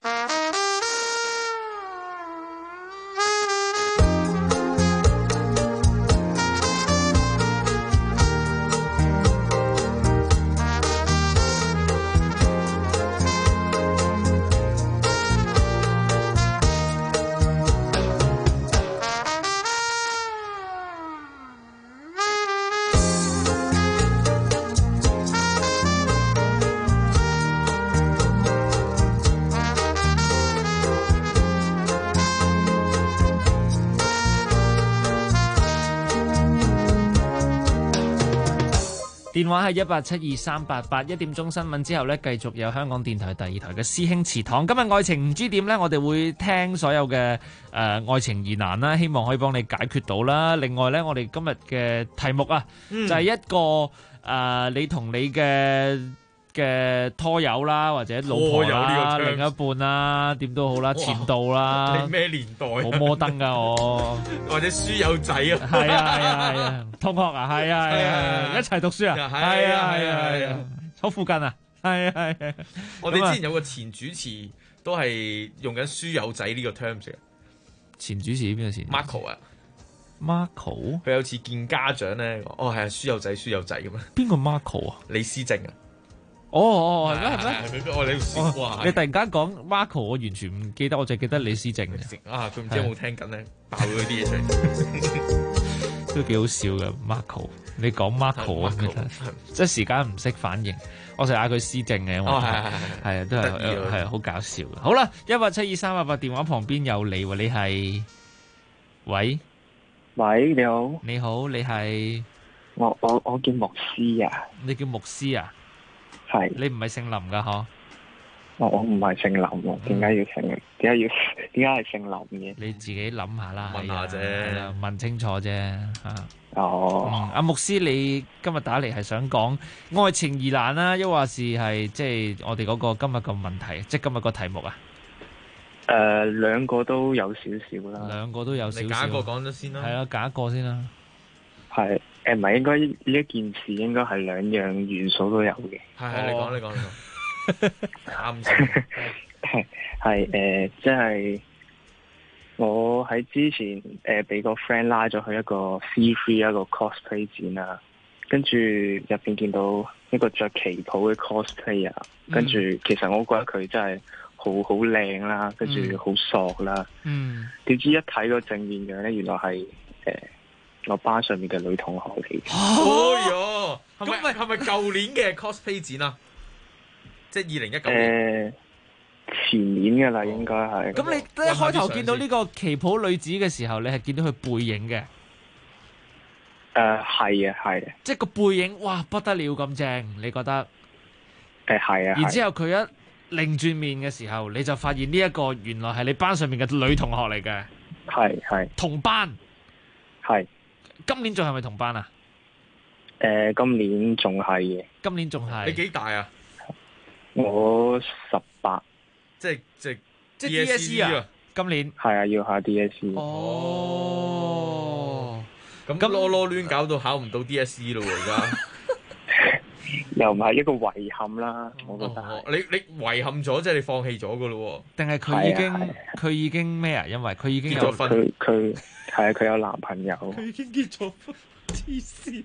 電話係1872388，一點鐘新聞之後呢，繼續有香港電台第二台嘅師兄祠堂。今日愛情唔知點呢，我哋會聽所有嘅愛情疑難啦，希望可以幫你解決到啦。另外呢，我哋今日嘅題目啊，就係一個你同你嘅拖友啦，或者老婆啦、另一半啦，點都好啦，前度啦。 你咩年代？ 好摩登噶我， 或者書友仔啊？ 係啊，同學啊，係啊，一齊讀書啊，係啊，好附近啊，係啊。 我哋之前有個前主持都係用緊書友仔呢個 terms 嘅。 前主持邊個前 ？Marco 啊 ，Marco， 佢有次見家長咧，係啊，書友仔咁啊。 邊個 Marco 啊？ 李思正啊。 係咩？你突然間講 Marco， 我完全唔記得，我就記得李思正啊！佢唔知有冇聽緊咧，爆咗啲嘢出嚟， 都幾好笑嘅 Marco。你講 Marco 即係時間唔識反應，我成日嗌佢思正嘅，係啊，都係好搞笑嘅。好啦，1872388電話旁邊有你喎，你係喂， 你好， 你好，你係我叫牧師啊， 你叫牧師啊？ 係， 你唔係姓林噶嗬？ 我唔係姓林喎，點解係姓林嘅？ 你自己諗下啦， 問下啫， 問清楚啫吓。 阿牧師，你今日打嚟係想講愛情疑難啦，抑或是係即係我哋嗰個今日個問題，即係今日個題目啊？ 兩個都有少少啦。 兩個都有少少。 你揀一個講咗先啦。係啊，揀一個先啦。 係。唔係，應該呢一件事應該係兩樣元素都有嘅。 係，你講。啱先。 係即係我喺之前俾個 friend 拉咗去一個 C3 一個 cosplay 展啦，跟住入邊見到一個着旗袍嘅 cosplayer，跟住其實我覺得佢真係好靚啦，跟住好索啦。點知一睇個正面樣咧，原來係我班上面嘅女同學嚟嘅。 哦喲，係咪舊年嘅 cosplay 展啊？即係2019年。 前年嘅啦，應該係。 咁你一開頭見到呢個旗袍女子嘅時候，你係見到佢背影嘅？ 係啊。 即係個背影，哇，不得了咁正，你覺得？ 係啊。 然之後佢一擰轉面嘅時候，你就發現呢一個原來係你班上面嘅女同學嚟嘅。 係。 同班。 係。 今年仲係咪同班啊？ 今年仲係嘅。 今年仲係。 你幾大啊？ 我18。 即係 DSE 啊！今年係啊，要考 DSE。 咁囉囉攣搞到考唔到 DSE 咯喎，而家。 又唔係一個遺憾啦，我覺得。 你遺憾咗，即係你放棄咗噶咯？ 定係佢已經咩啊？因為佢已經結咗婚， 佢係啊，佢有男朋友。 佢已經結咗婚，黐線！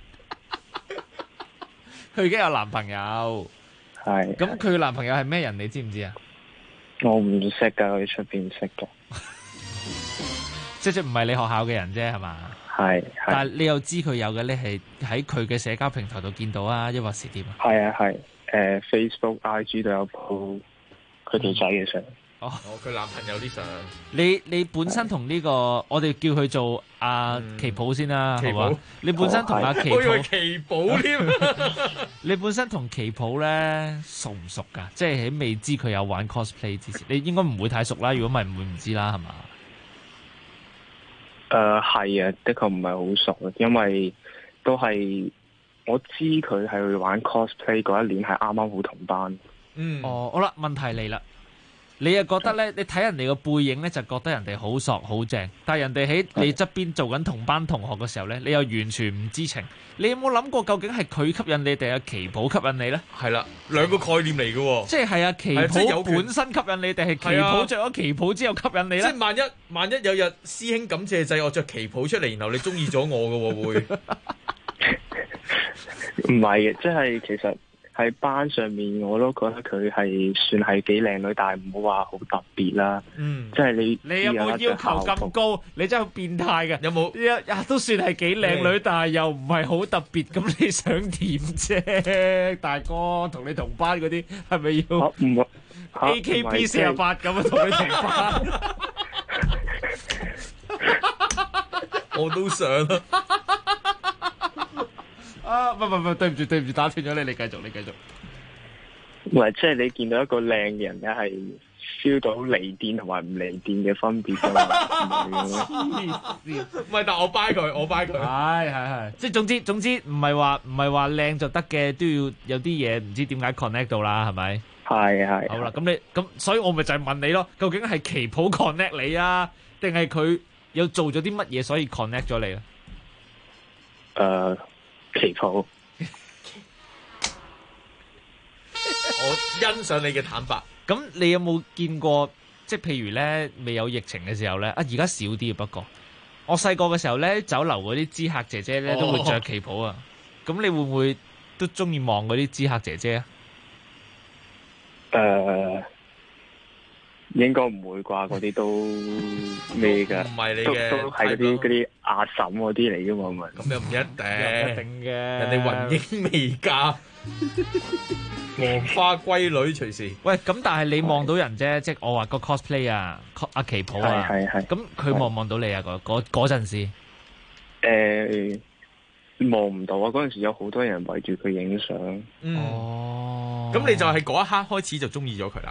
佢已經有男朋友。 係。 咁佢男朋友係咩人？你知唔知啊？ 我唔識噶，佢出邊識嘅。 即係唔係你學校嘅人啫，係嘛？ 係。 但係你又知佢有嘅，你係喺佢嘅社交平台度見到啊，抑或是點啊？ 係啊係。Facebook、IG 都有 po 佢條仔嘅相。 哦，佢男朋友啲相。 你本身同呢個，我哋叫佢做阿旗寶先啦，係嘛？你本身同阿旗寶， 我以為旗寶添。 你本身同旗寶咧熟唔熟噶？即係喺未知佢有玩 cosplay 之前，你應該唔會太熟啦。如果唔係，唔會唔知啦，係嘛？ 係啊，的確唔係好熟，因為都係我知佢係去玩 cosplay 嗰一年係啱啱好同班。 哦，好啦，問題嚟啦。你又覺得咧？你睇人哋個背影咧，就覺得人哋好索好正，但係人哋喺你側邊做緊同班同學嘅時候咧，你又完全唔知情。你有冇諗過究竟係佢吸引你定係旗寶吸引你咧？ 係啦，兩個概念嚟嘅喎。 即係旗寶本身吸引你，定係旗寶着咗旗寶之後吸引你咧？ 即係萬一有日師兄感謝祭，我着旗寶出嚟，然後你中意咗我嘅喎，會唔係嘅，即係其實。喺班上面我都覺得佢係算係幾靚女，但係唔好話好特別啦。即係你有冇要求咁高？你真係好變態嘅。 有冇？ 都算係幾靚女，但係又唔係好特別。咁你想點啫，大哥？同你同班嗰啲係咪要AKB 48咁啊？同你同班， 我都想啊。 唔，對唔住，打斷咗你，你繼續。 唔係，即係你見到一個靚嘅人咧，係 feel 到離電同埋唔離電嘅分別㗎嘛？ 唔係，但我 buy 佢。 係，即係總之唔係話靚就得嘅，都要有啲嘢唔知點解 connect 到啦，係咪？ 係。 好啦，咁所以我咪就係問你咯，究竟係旗袍 connect 你啊，定係佢有做咗啲乜嘢所以 connect 咗你咧？ 旗袍，我欣賞你嘅坦白。 咁你有冇見過？即係譬如咧，未有疫情嘅時候咧，而家少啲。不過我細個嘅時候咧，酒樓嗰啲知客姐姐咧都會着旗袍啊。咁你會唔會都中意望嗰啲知客姐姐啊？ 應該唔會啩，嗰啲都咩㗎？ 唔係你嘅， 都係嗰啲阿嬸嗰啲嚟㗎嘛？ 咁又唔一定嘅， 人哋雲英未嫁，黃花閨女隨時。 喂，咁但係你望到人啫，即係我話個 cosplay 啊，阿旗袍啊， 係。 咁佢望唔望到你啊？嗰陣時， 望唔到啊！嗰陣時有好多人圍住佢影相。 咁你就係嗰一刻開始就中意咗佢啦。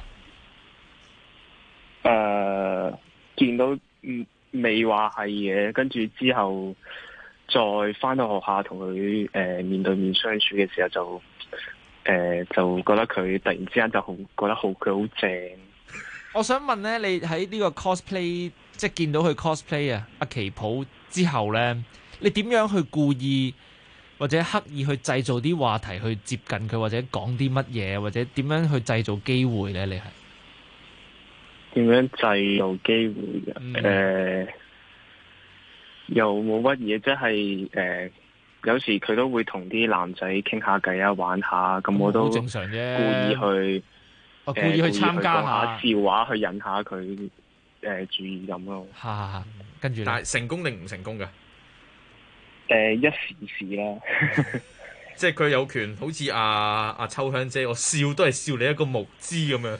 見到未話係嘅，跟住之後再翻到學校同佢面對面相處嘅時候就覺得佢突然之間就覺得佢好正。 我想問咧，你喺呢個 cosplay 即係見到佢 cosplay 啊阿旗袍之後咧，你點樣去故意或者刻意去製造啲話題去接近佢，或者講啲乜嘢，或者點樣去製造機會咧？你係？ 點樣製造機會嘅？又冇乜嘢，即係有時佢都會同啲男仔傾下偈啊，玩下，咁我都正常啫， 故意去參加下笑話，去引下佢注意咁咯。 跟住， 但係成功定唔成功嘅？ 一時時啦。 即係佢有權，好似阿秋香姐，我笑都係笑你一個無知咁樣。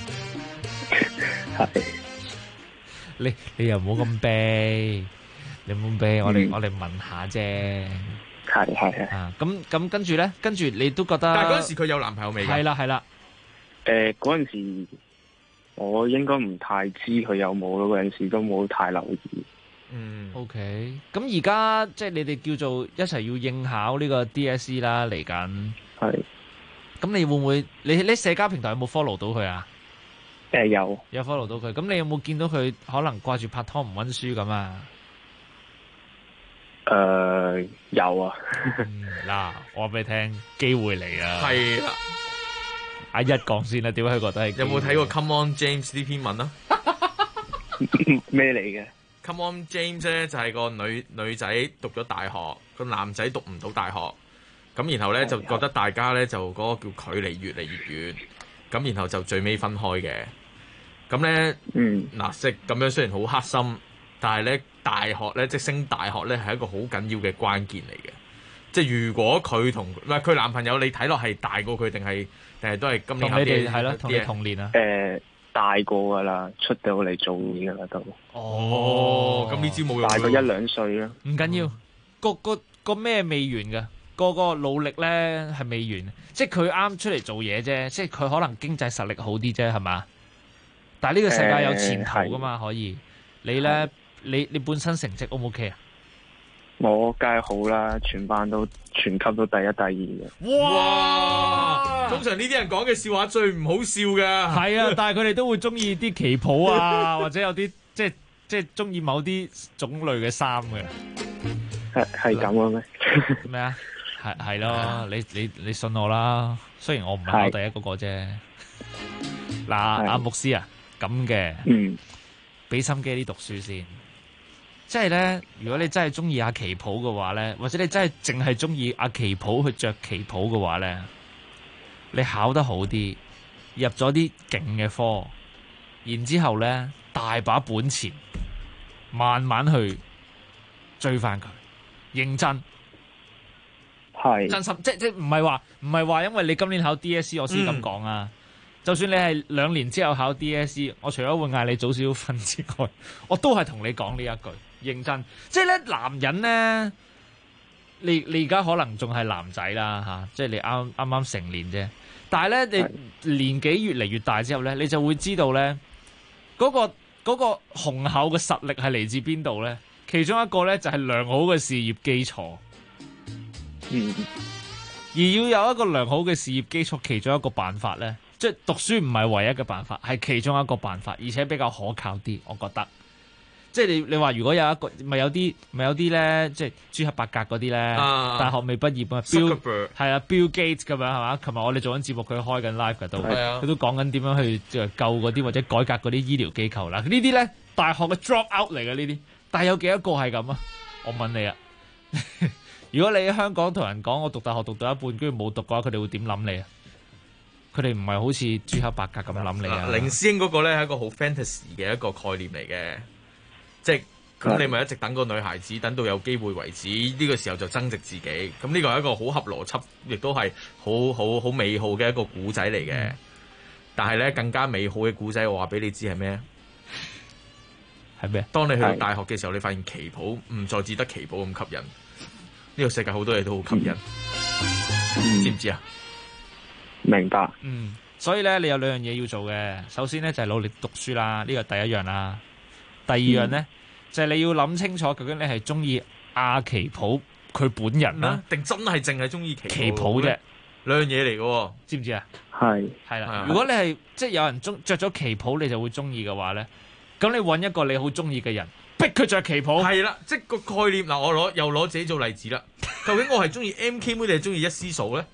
你又唔好咁悲，你唔好悲，我哋問下啫。 係。 咁跟住咧，跟住你都覺得？ 但係嗰陣時佢有男朋友未？ 係啦。 嗰陣時我應該唔太知佢有冇咯，嗰陣時都冇太留意。 OK。咁而家即係你哋叫做一齊要應考呢個 DSE 啦，嚟緊。 係。 咁你會唔會？你社交平台有冇 follow 到佢啊？ 有 follow 到佢，咁你有冇見到佢可能掛住拍拖唔溫書咁啊？ 有啊。 嗱，我話俾你聽，機會嚟啊！ 係啦， 阿一講先啦，點解佢覺得係？ 有冇睇過 Come On James 呢篇文啊？ 咩嚟嘅 ？Come On James 咧就係個女仔讀咗大學，個男仔讀唔到大學，咁然後咧就覺得大家咧就嗰個叫距離越嚟越遠，咁然後就最尾分開嘅。咁咧，嗱，即係咁樣雖然好黑心，但係咧大學咧即係升大學咧係一個好緊要嘅關鍵嚟嘅。即係如果佢同唔係佢男朋友，你睇落係大過佢定係都係今年同你哋係咯，同你同年啊？ 大個噶啦，出到嚟做嘢噶啦都。 哦，咁呢招冇用。 大過1-2歲啦。 唔緊要，個咩未完噶？個努力咧係未完，即係佢啱出嚟做嘢啫，即係佢可能經濟實力好啲啫，係嘛？但係呢個世界有前途噶嘛，可以。你咧，你本身成績 O 唔 OK 啊？ 我梗係好啦，全班都全級都第一、第二嘅。 哇！通常呢啲人講嘅笑話最唔好笑㗎。 係啊，但係佢哋都會中意啲旗袍啊，或者有啲即係中意某啲種類嘅衫嘅。 係咁嘅咩？ 咩啊？係咯，你信我啦。雖然我唔係考第一嗰個啫。嗱，阿牧師啊，咁嘅，俾心機啲讀書先。即係咧，如果你真係中意阿旗袍嘅話咧，或者你真係淨係中意阿旗袍去着旗袍嘅話咧，你考得好啲，入咗啲勁嘅科，然之後咧大把本錢，慢慢去追翻佢，認真。係真心，即唔係話因為你今年考 DSE 我先咁講啊。就算你係2年之後考 DSE， 我除咗會嗌你早少少瞓之外，我都係同你講呢一句認真。即係咧，男人咧，你而家可能仲係男仔啦嚇，即係你啱成年啫。但係咧，你年紀越嚟越大之後咧，你就會知道咧，嗰個雄厚嘅實力係嚟自邊度咧？其中一個咧就係良好嘅事業基礎。而要有一個良好嘅事業基礎，其中一個辦法咧，即係讀書唔係唯一嘅辦法，係其中一個辦法，而且比較可靠啲，我覺得。即係你話如果有一個，咪有啲咧，即係朱克伯格嗰啲咧，大學未畢業啊，Bill Gates 咁樣係嘛？琴日我哋做緊節目，佢開緊 live 㗎都，佢都講緊點樣去救嗰啲或者改革嗰啲醫療機構啦。呢啲咧大學嘅 drop out 嚟嘅呢啲，但係有幾多個係咁啊？我問你啊！如果你喺香港同人講我讀大學讀到一半，跟住冇讀嘅話，佢哋會點諗你啊？佢哋唔係好似朱克伯格咁諗你啊？ 凌師兄嗰個咧係一個好 fantasy 嘅一個概念嚟嘅，即係咁你咪一直等個女孩子等到有機會為止，呢個時候就增值自己。咁呢個係一個好合邏輯，亦都係好美好嘅一個古仔嚟嘅。但係咧更加美好嘅古仔，我話俾你知係咩？ 係咩？ 當你去到大學嘅時候，你發現旗袍唔再只得旗袍咁吸引。呢個世界好多嘢都好吸引，知唔知啊？ 明白。 所以咧，你有2樣嘢要做嘅。首先咧就係努力讀書啦，呢個第一樣啦。第二樣咧就係你要諗清楚，究竟你係中意阿旗袍佢本人啦， 定真係淨係中意旗袍啫？ 兩樣嘢嚟嘅， 知唔知啊？係啦。如果你係即係有人着咗旗袍，你就會中意嘅話咧，咁你揾一個你好中意嘅人。逼佢着旗袍係啦，即係個概念嗱，我又攞自己做例子啦。究竟我係中意 MK 妹定係中意一絲嫂咧？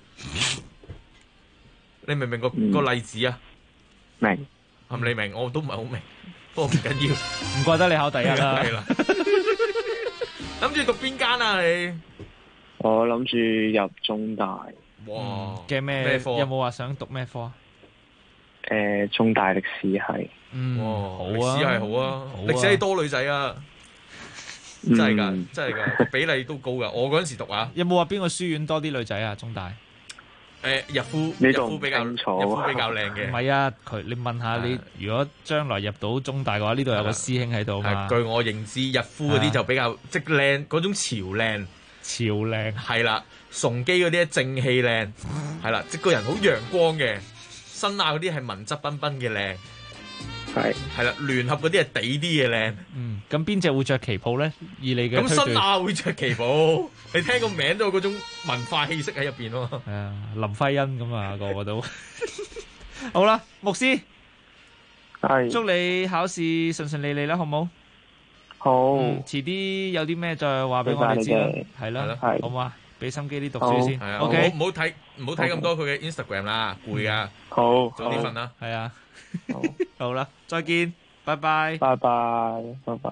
你明唔明個例子啊？ 明， 係咪你明？我都唔係好明，不過唔緊要。 唔怪得你考第一啦。 係啦。諗住讀邊間啊？你？ 我諗住入中大。 哇！ 嘅咩科？有冇話想讀咩科啊？ 中大歷史系。 好啊， 歷史係好啊，歷史係多女仔啊，真係㗎，真係㗎，比例都高㗎。我嗰陣時讀啊， 有冇話邊個書院多啲女仔啊？中大日夫比較靚嘅。 唔係啊，你問下你，如果將來入到中大嘅話，呢度有個師兄喺度嘛。 據我認知，日夫嗰啲就比較即靚，嗰種潮靚係啦，崇基嗰啲正氣靚係啦，即個人好陽光嘅，新亞嗰啲係文質彬彬嘅靚。係啦，聯合嗰啲係地啲嘅靚。 咁邊隻會着旗袍咧？以你嘅咁新亞會着旗袍，你聽個名都有嗰種文化氣息喺入邊咯。 係啊，林徽因咁啊，個個都好啦。牧師，祝你考試順順利利啦，好唔好？ 好， 遲啲有啲咩再話俾我哋知啦，係啦，好嘛？俾心機啲讀書先，OK， 唔好睇咁多佢嘅 Instagram 啦，攰啊， 好， 早啲瞓啦， 係啊，好啦，再見，拜拜， 拜拜，拜拜。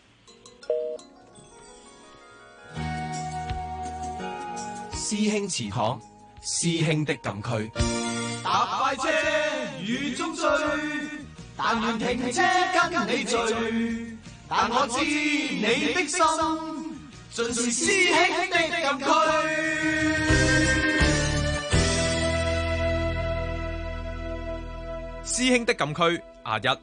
師兄祠堂，師兄的禁區。 搭快車雨中追，但願停車跟你聚。但我知你的心，盡是師兄的禁區。 師兄的禁區阿一。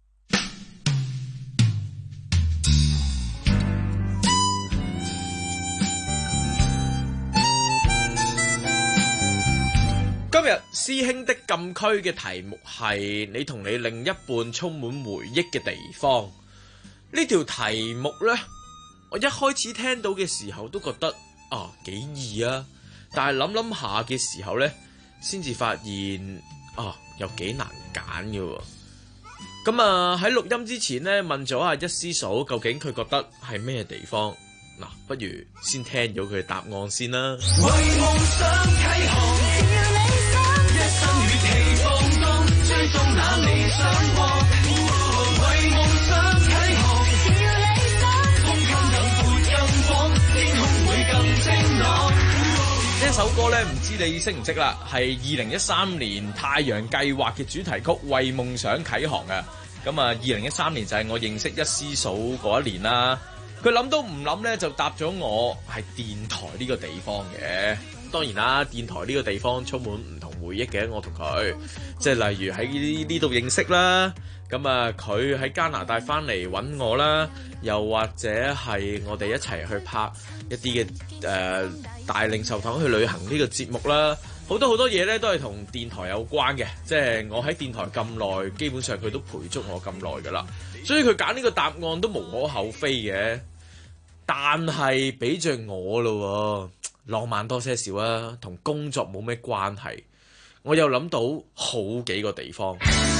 今日師兄的禁區嘅題目係你同你另一半充滿回憶嘅地方。呢條題目呢，我一開始聽到嘅時候都覺得幾易啊，但係諗下嘅時候呢，先至發現又幾難揀嘅。咁喺錄音之前呢，問咗阿一師嫂究竟佢覺得係咩地方？嗱，不如先聽咗佢嘅答案先啦。為夢想啟航，一生與其放縱，追蹤那理想國。為夢想啟航，風更闊更廣，天空會更晴朗。呢首歌呢，唔知你識唔識啦？係2013年太陽計劃嘅主題曲《為夢想啟航》啊！咁2013年就係我認識一師嫂嗰一年啦。佢諗都唔諗呢，就答咗我係電台呢個地方嘅。當然啦，電台呢個地方充滿唔同回憶嘅。我同佢即係例如喺呢度認識啦，咁佢喺加拿大翻嚟揾我啦，又或者係我哋一齊去拍一啲嘅大令壽堂去旅行呢個節目啦。好多嘢呢都係同電台有關嘅，即係我喺電台咁耐，基本上佢都陪足我咁耐噶啦，所以佢揀呢個答案都無可厚非嘅。但係俾着我咯，浪漫多些少啊，同工作冇咩關係。我又諗到好幾個地方。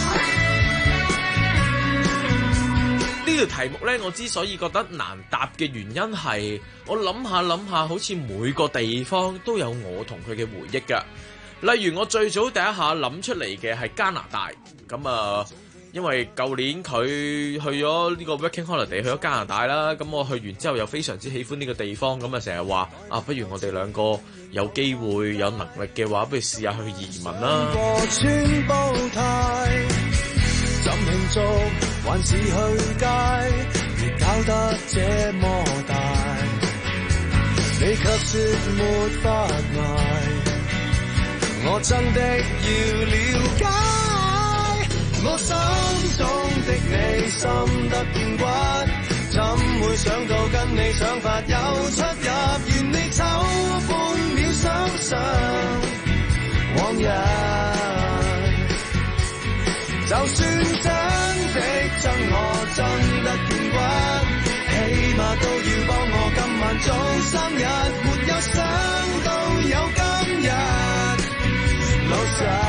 呢條題目呢，我之所以覺得難答嘅原因係，我諗下，好似每個地方都有我同佢嘅回憶㗎。例如我最早第一下諗出嚟嘅係加拿大，咁因為舊年佢去咗呢個 working holiday 去咗加拿大啦，咁我去完之後又非常之喜歡呢個地方，咁成日話不如我哋兩個有機會有能力嘅話，不如試下去移民啦。怎慶祝還是去街，別搞得這麼大，你卻說沒法捱，我真的要了解，我心中的你深得見骨，怎會想到跟你想法有出入，願你抽半秒想想往日，就算真的憎我真得見骨，起碼都要幫我今晚做生日，沒有想到有今日，老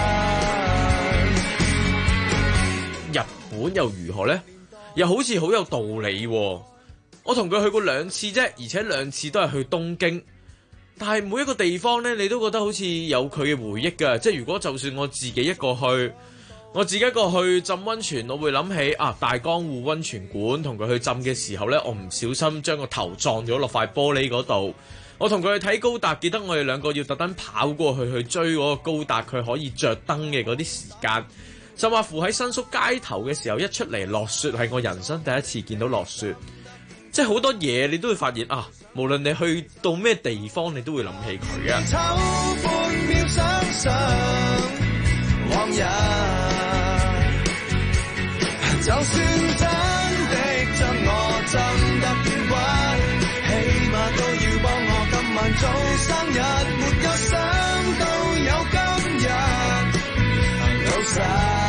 實。日本又如何呢？又好似好有道理喎。我同佢去過2次啫，而且2次都係去東京。但係每一個地方呢，你都覺得好似有佢嘅回憶㗎。即係如果就算我自己一個去。我自己一個去浸溫泉，我會諗起大江戶溫泉館，同佢去浸嘅時候呢，我唔小心將個頭撞咗落塊玻璃嗰度。我同佢去睇高達，記得我哋兩個要特登跑過去追嗰個高達，佢可以着燈嘅嗰啲時間。甚至乎喺新宿街頭嘅時候，一出嚟落雪，係我人生第一次見到落雪。即係好多嘢你都會發現無論你去到咩地方，你都會諗起佢嘅。抽半秒想想往日，就算真的憎我憎得見骨，起碼都要幫我今晚做生日，沒有想到有今日，老實。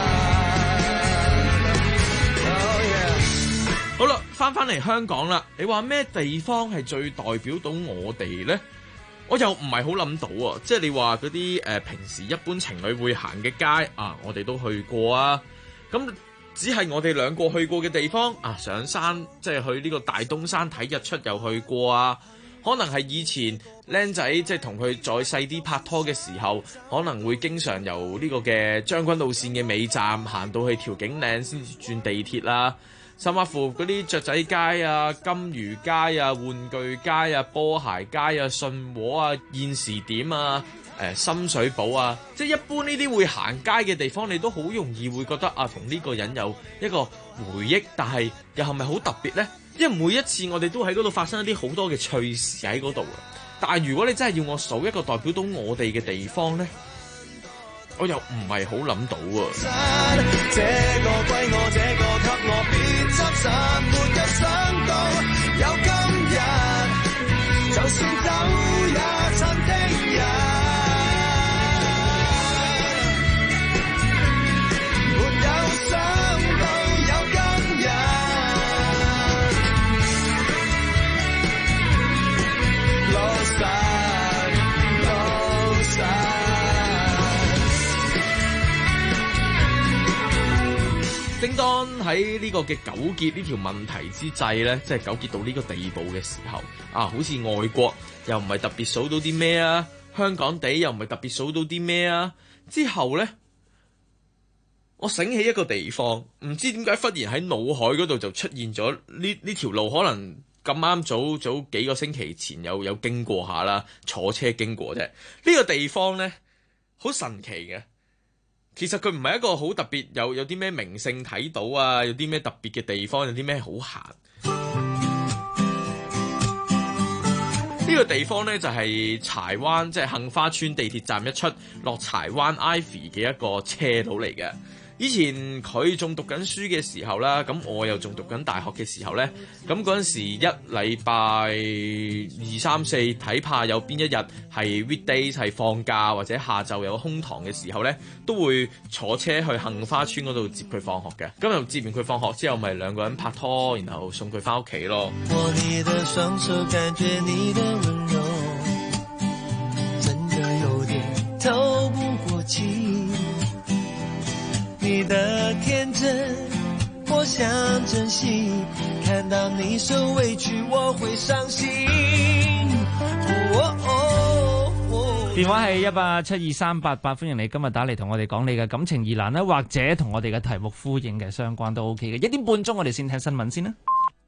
好啦，翻嚟香港啦，你話咩地方係最代表到我哋呢？我又唔係好諗到啊，即係你話嗰啲平時一般情侶會行嘅街我哋都去過啊。咁只係我哋兩個去過嘅地方啊，上山即係去呢個大東山睇日出又去過啊。可能係以前僆仔即係同佢再細啲拍拖嘅時候，可能會經常由呢個嘅將軍澳線嘅尾站行到去調景嶺先至轉地鐵啦。甚至乎嗰啲雀仔街啊、金魚街啊、玩具街啊、波鞋街啊、信和啊、現時點啊、深水埗啊，即係一般呢啲會行街嘅地方，你都好容易會覺得啊，同呢個人有一個回憶，但係又係咪好特別呢？因為每一次我哋都喺嗰度發生一啲好多嘅趣事喺嗰度，但係如果你真係要我數一個代表到我哋嘅地方呢，我又唔係好諗到喎。這個歸我，這個給我，別執拾，沒有想到有今日，就算走也趁聽日，沒有想到有今日。正當喺呢個嘅糾結呢條問題之際呢，即係糾結到呢個地步嘅時候，啊，好似外國又唔係特別數到啲咩啊，香港地又唔係特別數到啲咩啊，之後呢，我醒起一個地方，唔知點解忽然喺腦海嗰度就出現咗呢條路，可能咁啱早幾個星期前有經過下啦，坐車經過啫。呢個地方呢，好神奇嘅。其實佢唔係一個好特別，有啲咩名勝睇到啊，有啲咩特別嘅地方，有啲咩好行。呢個地方呢，就係柴灣，即係杏花邨地鐵站一出落柴灣 Ivy 嘅一個斜路嚟嘅。以前佢仲讀緊書嘅時候啦，咁我又仲讀緊大學嘅時候呢，咁嗰陣時一禮拜2、3、4睇怕有邊一日係 weekdays 係放假或者下晝有空堂嘅時候呢，都會坐車去杏花邨嗰度接佢放學嘅。咁又接完佢放學之後，咪兩個人拍拖，然後送佢返屋企咯。握你的雙手，感覺你的溫柔，真的有點透不過氣。你的天真，我想珍惜。看到你受委屈，我會傷心。 電話係1872388，歡迎你今日打嚟同我哋講你嘅感情疑難啦，或者同我哋嘅題目呼應嘅相關都 OK 嘅。1點半鐘，我哋先聽新聞先啦。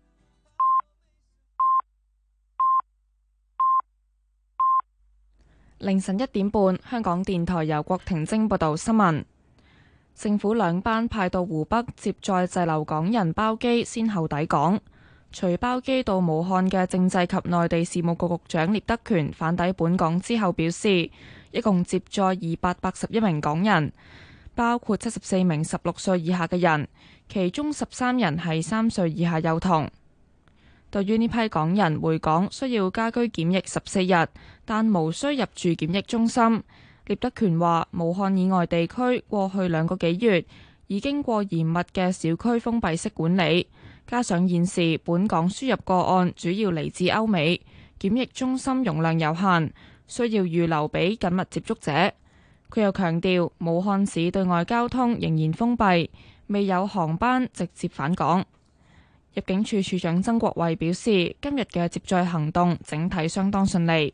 凌晨1點半，香港電台由郭婷晶報道新聞。政府兩班派到湖北接載滯留港人包機先後抵港。隨包機到武漢嘅政制及內地事務局局長聶德權返抵本港之後表示，一共接載281名港人，包括74名16歲以下嘅人，其中13人係3歲以下幼童。對於呢批港人回港需要家居檢疫14日，但無需入住檢疫中心。聶德權話：武漢以外地區過去2個幾月已經過嚴密嘅小區封閉式管理，加上現時本港輸入個案主要嚟自歐美，檢疫中心容量有限，需要預留俾緊密接觸者。佢又強調，武漢市對外交通仍然封閉，未有航班直接返港。入境處處長曾國衛表示，今日嘅接載行動整體相當順利。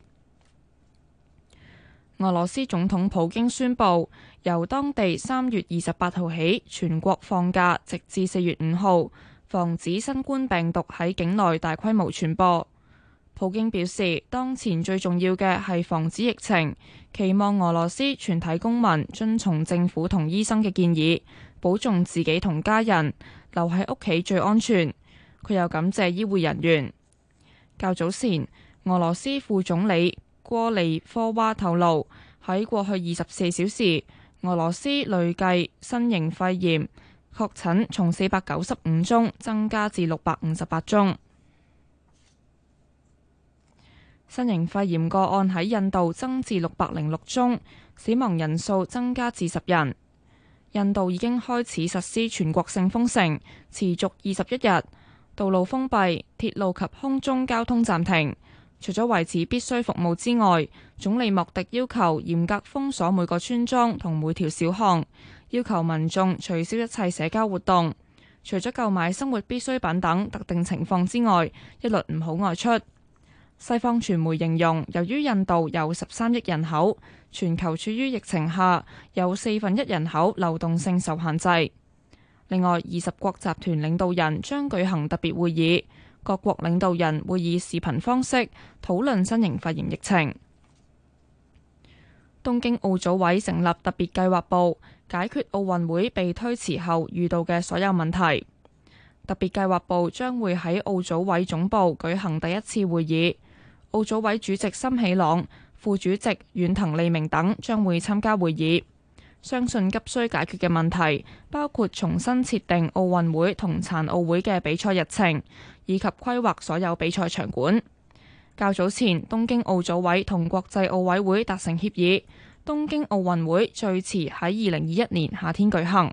俄羅斯總統普京宣布，由當地3月28號起，全國放假，直至4月5號，防止新冠病毒喺境內大規模傳播。普京表示，當前最重要嘅係防止疫情，期望俄羅斯全體公民遵從政府同醫生嘅建議，保重自己同家人，留喺屋企最安全。佢又感謝醫護人員。較早前，俄羅斯副總理戈利科娃透露，喺過去24小時，俄羅斯累計新型肺炎確診從495宗增加至658宗。新型肺炎個案喺印度增至606宗，死亡人數增加至10人。印度已經開始實施全國性封城，持續21日，道路封閉，鐵路及空中交通暫停。除咗維持必須服務之外，總理莫迪要求嚴格封鎖每個村莊同每條小巷，要求民眾取消一切社交活動。 除咗購買生活必需品等特定情況之外，一律唔好外出。西方傳媒形容，由於印度有13億人口，全球處於疫情下，有1/4人口流動性受限制。另外，20國集團領導人將舉行特別會議，各國領導人會以視頻方式討論新型肺炎疫情。東京奧組委成立特別計劃部，解決奧運會被推遲後遇到嘅所有問題。特別計劃部將會喺奧組委總部舉行第一次會議，奧組委主席森喜朗、副主席遠藤利明等將會參加會議。相信急需解決嘅問題包括重新設定奧運會同殘奧會嘅比賽日程，以及規劃所有比賽場館。較早前，東京奧組委同國際奧委會達成協議，東京奧運會最遲喺2021年夏天舉行。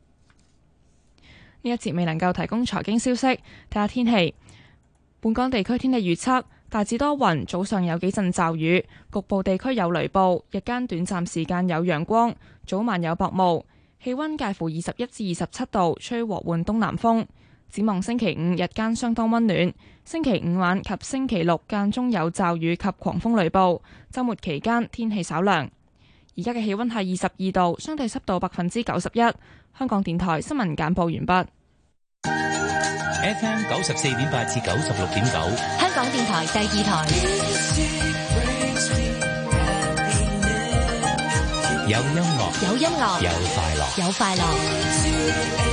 呢一節未能夠提供財經消息，睇下天氣。本港地區天氣預測大致多雲，早上有幾陣驟雨，局部地區有雷暴，日間短暫時間有陽光，早晚有薄霧，氣溫介乎21至27度，吹和緩東南風。展望星期5日間相當溫暖，星期5晚及星期6間中有驟雨及狂風雷暴，週末期間天氣稍涼。而家嘅氣溫係22度，相對濕度91%。香港電台新聞簡報完畢。 FM 94.8至96.9， 香港電台第2台。 有音樂， 有音樂， 有快樂， 有快樂。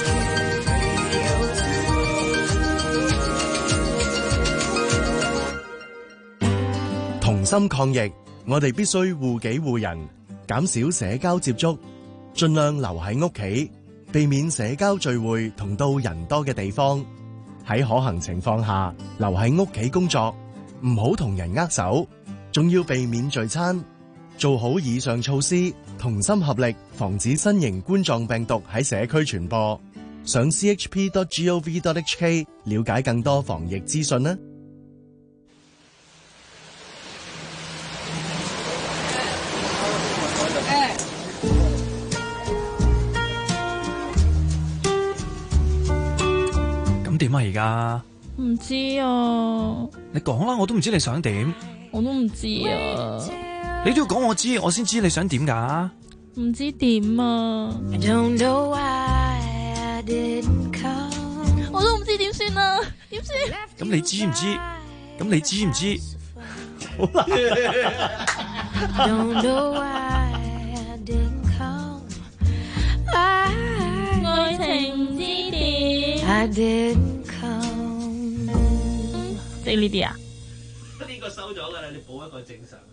同心抗疫，我哋必須護己護人，減少社交接觸，盡量留喺屋企，避免社交聚會同到人多嘅地方。喺可行情況下，留喺屋企工作，唔好同人握手，仲要避免聚餐。做好以上措施，同心合力，防止新型冠狀病毒喺社區傳播。上 chp.gov.hk 了解更多防疫資訊啦。 咁點啊？而家唔知啊， 你講啦，我都唔知你想點。 我都唔知啊。 你都要講我知，我先知你想點噶。 唔知點啊。我都唔知點算啊，點算？ 咁你知唔知？咁你知唔知？好啦。 愛情之點？即係呢啲啊？ 呢個收咗噶啦，你補一個正常。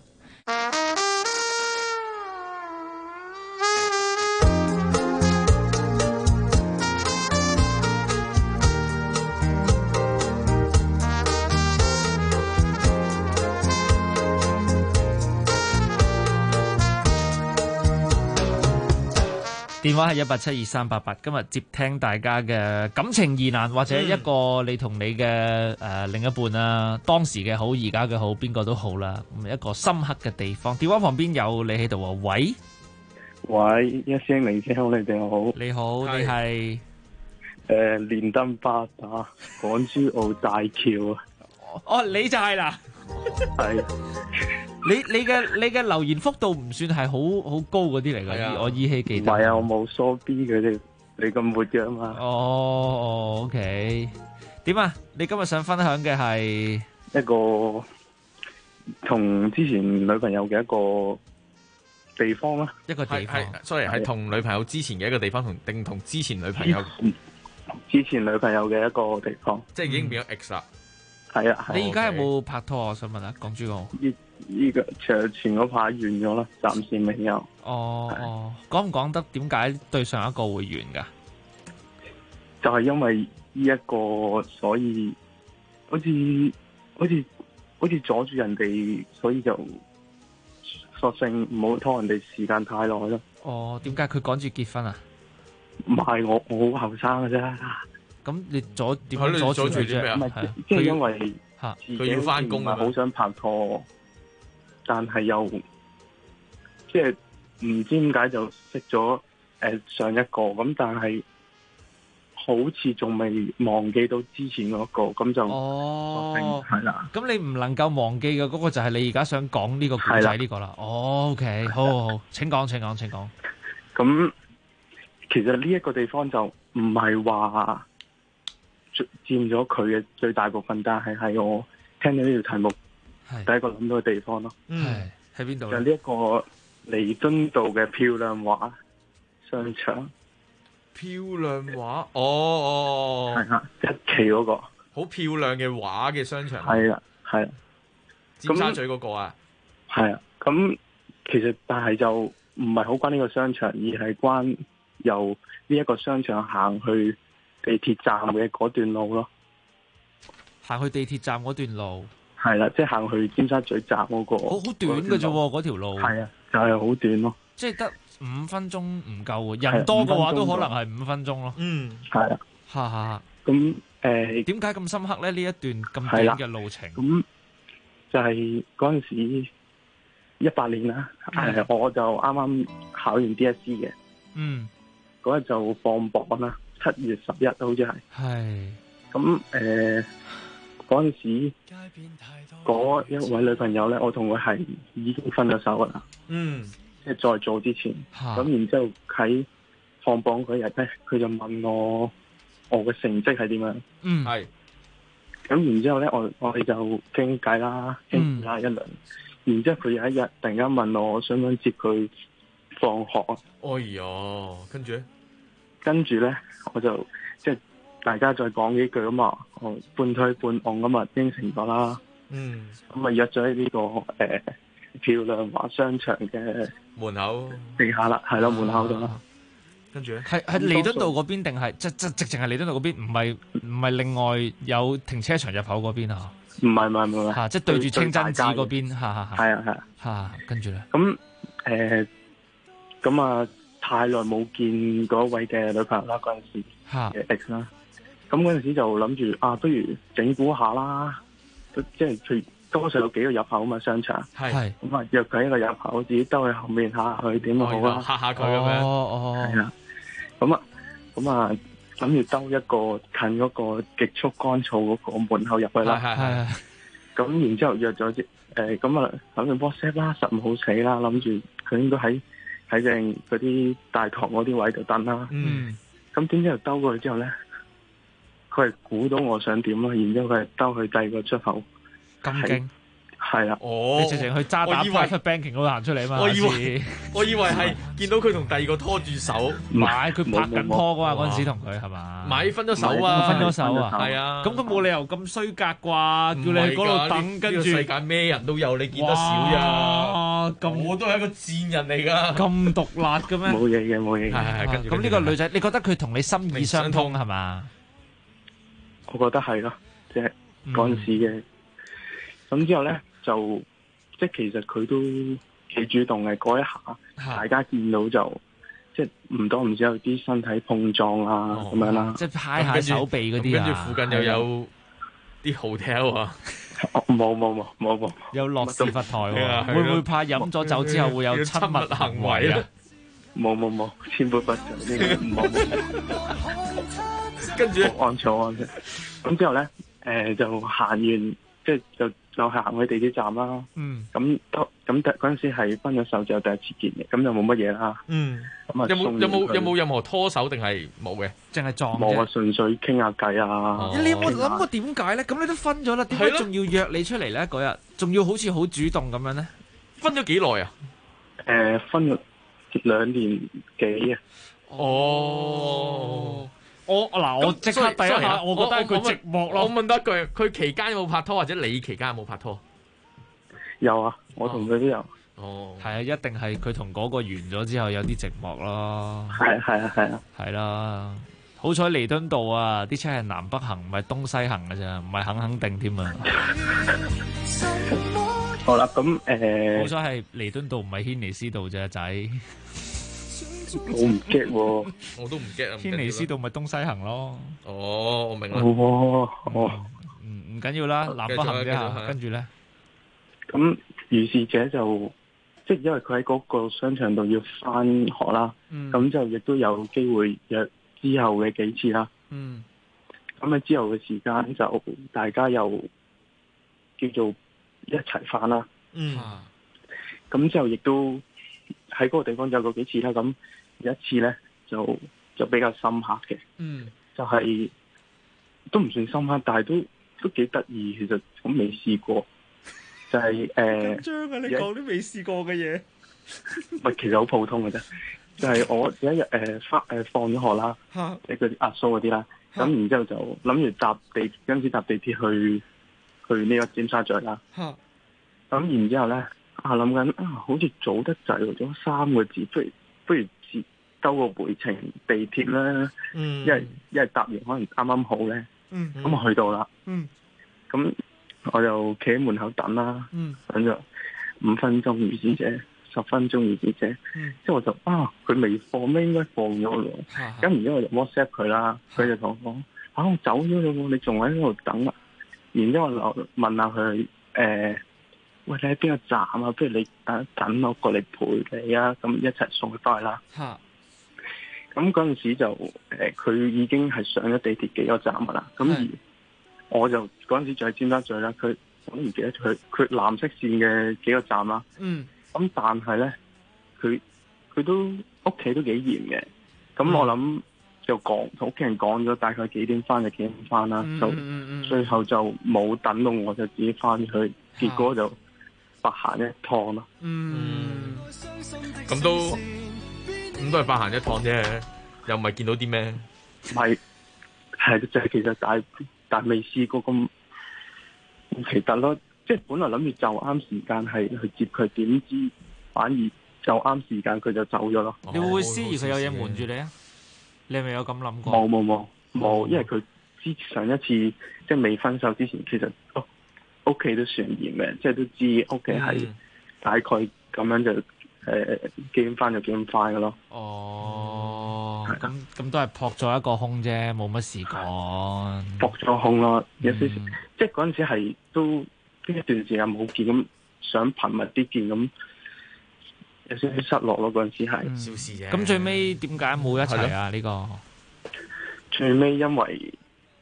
電話係1872388，今日接聽大家嘅感情疑難，或者一個你同你嘅另一半啊，當時嘅好，而家嘅好，邊個都好啦。咁一個深刻嘅地方，電話旁邊有你喺度啊，喂， 喂，一聲零聲好，你哋好， 你好，你係連登巴打港珠澳大橋啊， 哦，你就係啦， 係。 你嘅留言幅度唔算係好高嗰啲嚟㗎，我依稀記得。 唔係啊，我冇疏 B 佢哋，你咁活躍嘛？ 哦 ，OK。點啊？你今日想分享嘅係一個同之前女朋友嘅一個地方啦。 一個地方 ，sorry， 係同女朋友之前嘅一個地方，同之前女朋友之前女朋友嘅一個地方， 即係已經變咗 X 啦。 係啊， 你而家有冇拍拖？我想問下，港珠澳。 依個前嗰排完咗啦，暫時未有。 哦，講唔講得點解對上一個會完噶？ 就係因為呢一個，所以好似阻住人哋，所以就索性唔好拖人哋時間太耐咯。 哦，點解佢趕住結婚啊？ 唔係我好後生㗎啫。 咁你點樣阻住佢啫？ 唔係即係因為佢要翻工啊， 好想拍拖。但係又即係唔知點解就識咗上一個咁，但係好似仲未忘記到之前嗰個，咁就係啦。 咁你唔能夠忘記嘅嗰個就係你而家想講呢個故仔呢個啦。OK， 好，請講。 咁其實呢一個地方就唔係話佔咗佢嘅最大部分，但係我聽到呢條題目第一個諗到嘅地方咯。 喺邊度？ 就呢一個彌敦道嘅漂亮畫商場。 漂亮畫，係啊，一期嗰個好漂亮嘅畫嘅商場， 係啊， 尖沙咀嗰個啊， 係啊，咁其實但係就唔係好關呢個商場，而係關由呢一個商場行去地鐵站嘅嗰段路咯。 行去地鐵站嗰段路， 係啦，即係行去尖沙咀站嗰個， 好短嘅啫，嗰條路係啊，就係好短咯， 即係得5分鐘唔夠喎，人多嘅話都可能係5分鐘咯。 係啊， 哈。 咁點解咁深刻咧？呢一段咁短嘅路程， 咁就係嗰陣時18年啦，我就啱啱考完 DSE 嘅，嗰日就放榜啦，7月11好似係。係。咁嗰陣時嗰一位女朋友咧，我同佢係已經分咗手噶啦。即係再做之前，咁然之後喺放榜嗰日咧，佢就問我嘅成績係點樣？ 係。 咁然之後咧，我哋就傾偈啦，傾啦一輪。然之後佢有一日突然間問我想唔想接佢放學啊？ 哎呀， 跟住咧，我就即係大家再講幾句啊嘛，我半推半按咁啊應承咗啦。咁啊約咗喺呢個漂亮畫商場嘅門口地下啦，係咯，門口度啦。 跟住咧， 係彌敦道嗰邊定係直情係彌敦道嗰邊？唔係另外有停車場入口嗰邊啊？ 唔係嚇，即係對住清真寺嗰邊。 係啊，跟住咧。 咁啊，太耐冇見嗰位嘅女朋友啦，嗰陣時嘅 ex 啦。咁嗰陣時就諗住不如整蠱下啦，即係佢。多數有幾個入口啊嘛，商場係咁啊，約佢一個入口，自己兜去後面下去點好啊？ 嚇下佢咁樣， 係啊，咁啊，諗住兜一個近嗰個極速乾燥嗰個門口入去啦。係。咁然之後約咗咁啊諗住 WhatsApp 啦，實唔好死啦，諗住佢應該喺正嗰啲大堂嗰啲位度等啦。咁點知又兜過去之後咧，佢係估到我想點啦，然之後佢係兜去第二個出口。 咁勁， 係啦， 你直情去渣打 private banking 嗰度行出嚟啊嘛！ 我以為係見到佢同第二個拖住手， 買佢拍緊拖噶嘛，嗰陣時同佢係嘛？ 買分咗手啊！ 分咗手啊！ 係啊！ 咁佢冇理由咁衰格啩？叫你喺嗰度等，跟住世界咩人都有，你見得少呀？我都係一個賤人嚟㗎， 咁毒辣嘅咩？ 冇嘢嘅。 係跟住咁呢個女仔，你覺得佢同你心意相通係嘛？ 我覺得係咯，即係嗰陣時嘅。咁之後咧，就即係其實佢都幾主動嘅，嗰一下大家見到就即係唔多唔少有啲身體碰撞啊咁樣啦， 即係拍下手臂嗰啲啊。 跟住附近又有啲 hotel 啊， 冇， 有樂士佛台喎，會唔會怕飲咗酒之後會有親密行為啊？ 冇，千杯不醉呢個冇。 跟住安全。咁之後咧，就行完，即係就行去地鐵站啦。咁嗰陣時係分咗手之後第一次見嘅，咁就冇乜嘢啦。咁啊， 有冇任何拖手定係冇嘅？ 淨係撞冇啊，純粹傾下偈啊。 你有冇諗過點解咧？咁你都分咗啦，點解仲要約你出嚟咧？嗰日仲要好似好主動咁樣咧？ 分咗幾耐啊？ 分咗2年幾啊。 我即刻第一下，我覺得佢寂寞咯。 我問多一句，佢期間有冇拍拖，或者你期間有冇拍拖？ 有啊，我同佢都有。 係啊，一定係佢同嗰個完咗之後有啲寂寞咯。係啦，好彩彌敦道啊，啲車係南北行，唔係東西行嘅咋，唔係肯定添啊。 好啦，咁好彩係彌敦道，唔係軒尼詩道啫，仔。 我唔 get 喎， 我都唔 get 啊！ 軒尼詩道咪東西行咯。 我明啦。 唔緊要啦，南北行啫嚇。跟住咧， 咁如是者就即係因為佢喺嗰個商場度要返學啦，咁就亦都有機會約之後嘅幾次啦。 咁喺之後嘅時間就大家又叫做一齊翻啦。咁之後亦都喺嗰個地方有過幾次啦。咁有一次咧就比較深刻嘅。就係、都唔算深刻，但係都幾得意。其實我未試過，就係緊張啊！你講啲未試過嘅嘢， 唔係其實好普通嘅啫。就係、我有一日放咗學啦，即係嗰啲壓蘇嗰啲啦。咁然之後就諗住搭地鐵去呢個尖沙咀啦。咁然之後咧諗緊好似早得滯，咗3個字，不如兜個回程地鐵啦。因為搭完可能啱啱好咧。咁我去到啦。咁我就企喺門口等啦。等咗5分鐘，如是者10分鐘，如是者。之後我就佢未放咩？應該放咗咯。咁然之後我就 WhatsApp 佢啦，佢就同我講我走咗啦，你仲喺度等啊？然之後我就問下佢喂，你喺邊個站啊？不如你等我過嚟陪你啊！咁一齊送佢翻去啦。咁嗰陣時就佢已經係上咗地鐵幾個站噶啦。咁而我就嗰陣時就喺尖沙咀啦。我都唔記得佢藍色線嘅幾個站啦。咁但係咧，佢都屋企都幾嚴嘅。咁我諗就同屋企人講咗大概幾點翻就幾點翻啦。就最後就冇等到我就自己翻去，結果就白行一趟咯。 咁都係白行一趟啫，又唔係見到啲咩？ 係就係其實但係未試過咁奇特咯。即係本來諗住就啱時間係去接佢，點知反而就啱時間佢就走咗咯。 你會唔會思疑佢有嘢瞞住你啊？你係咪有咁諗過？ 冇，因為佢上一次即係未分手之前，其實屋企都算嚴嘅，即係都知屋企係大概咁樣就幾點翻就幾點翻嘅咯。 咁都係撲咗一個空啫，冇乜事講。 撲咗空咯，有少少，即係嗰陣時係都一段時間冇見，咁想頻密啲見，咁有少少失落咯。嗰陣時係小事啫。 咁最尾點解冇一齊啊？呢個最尾因為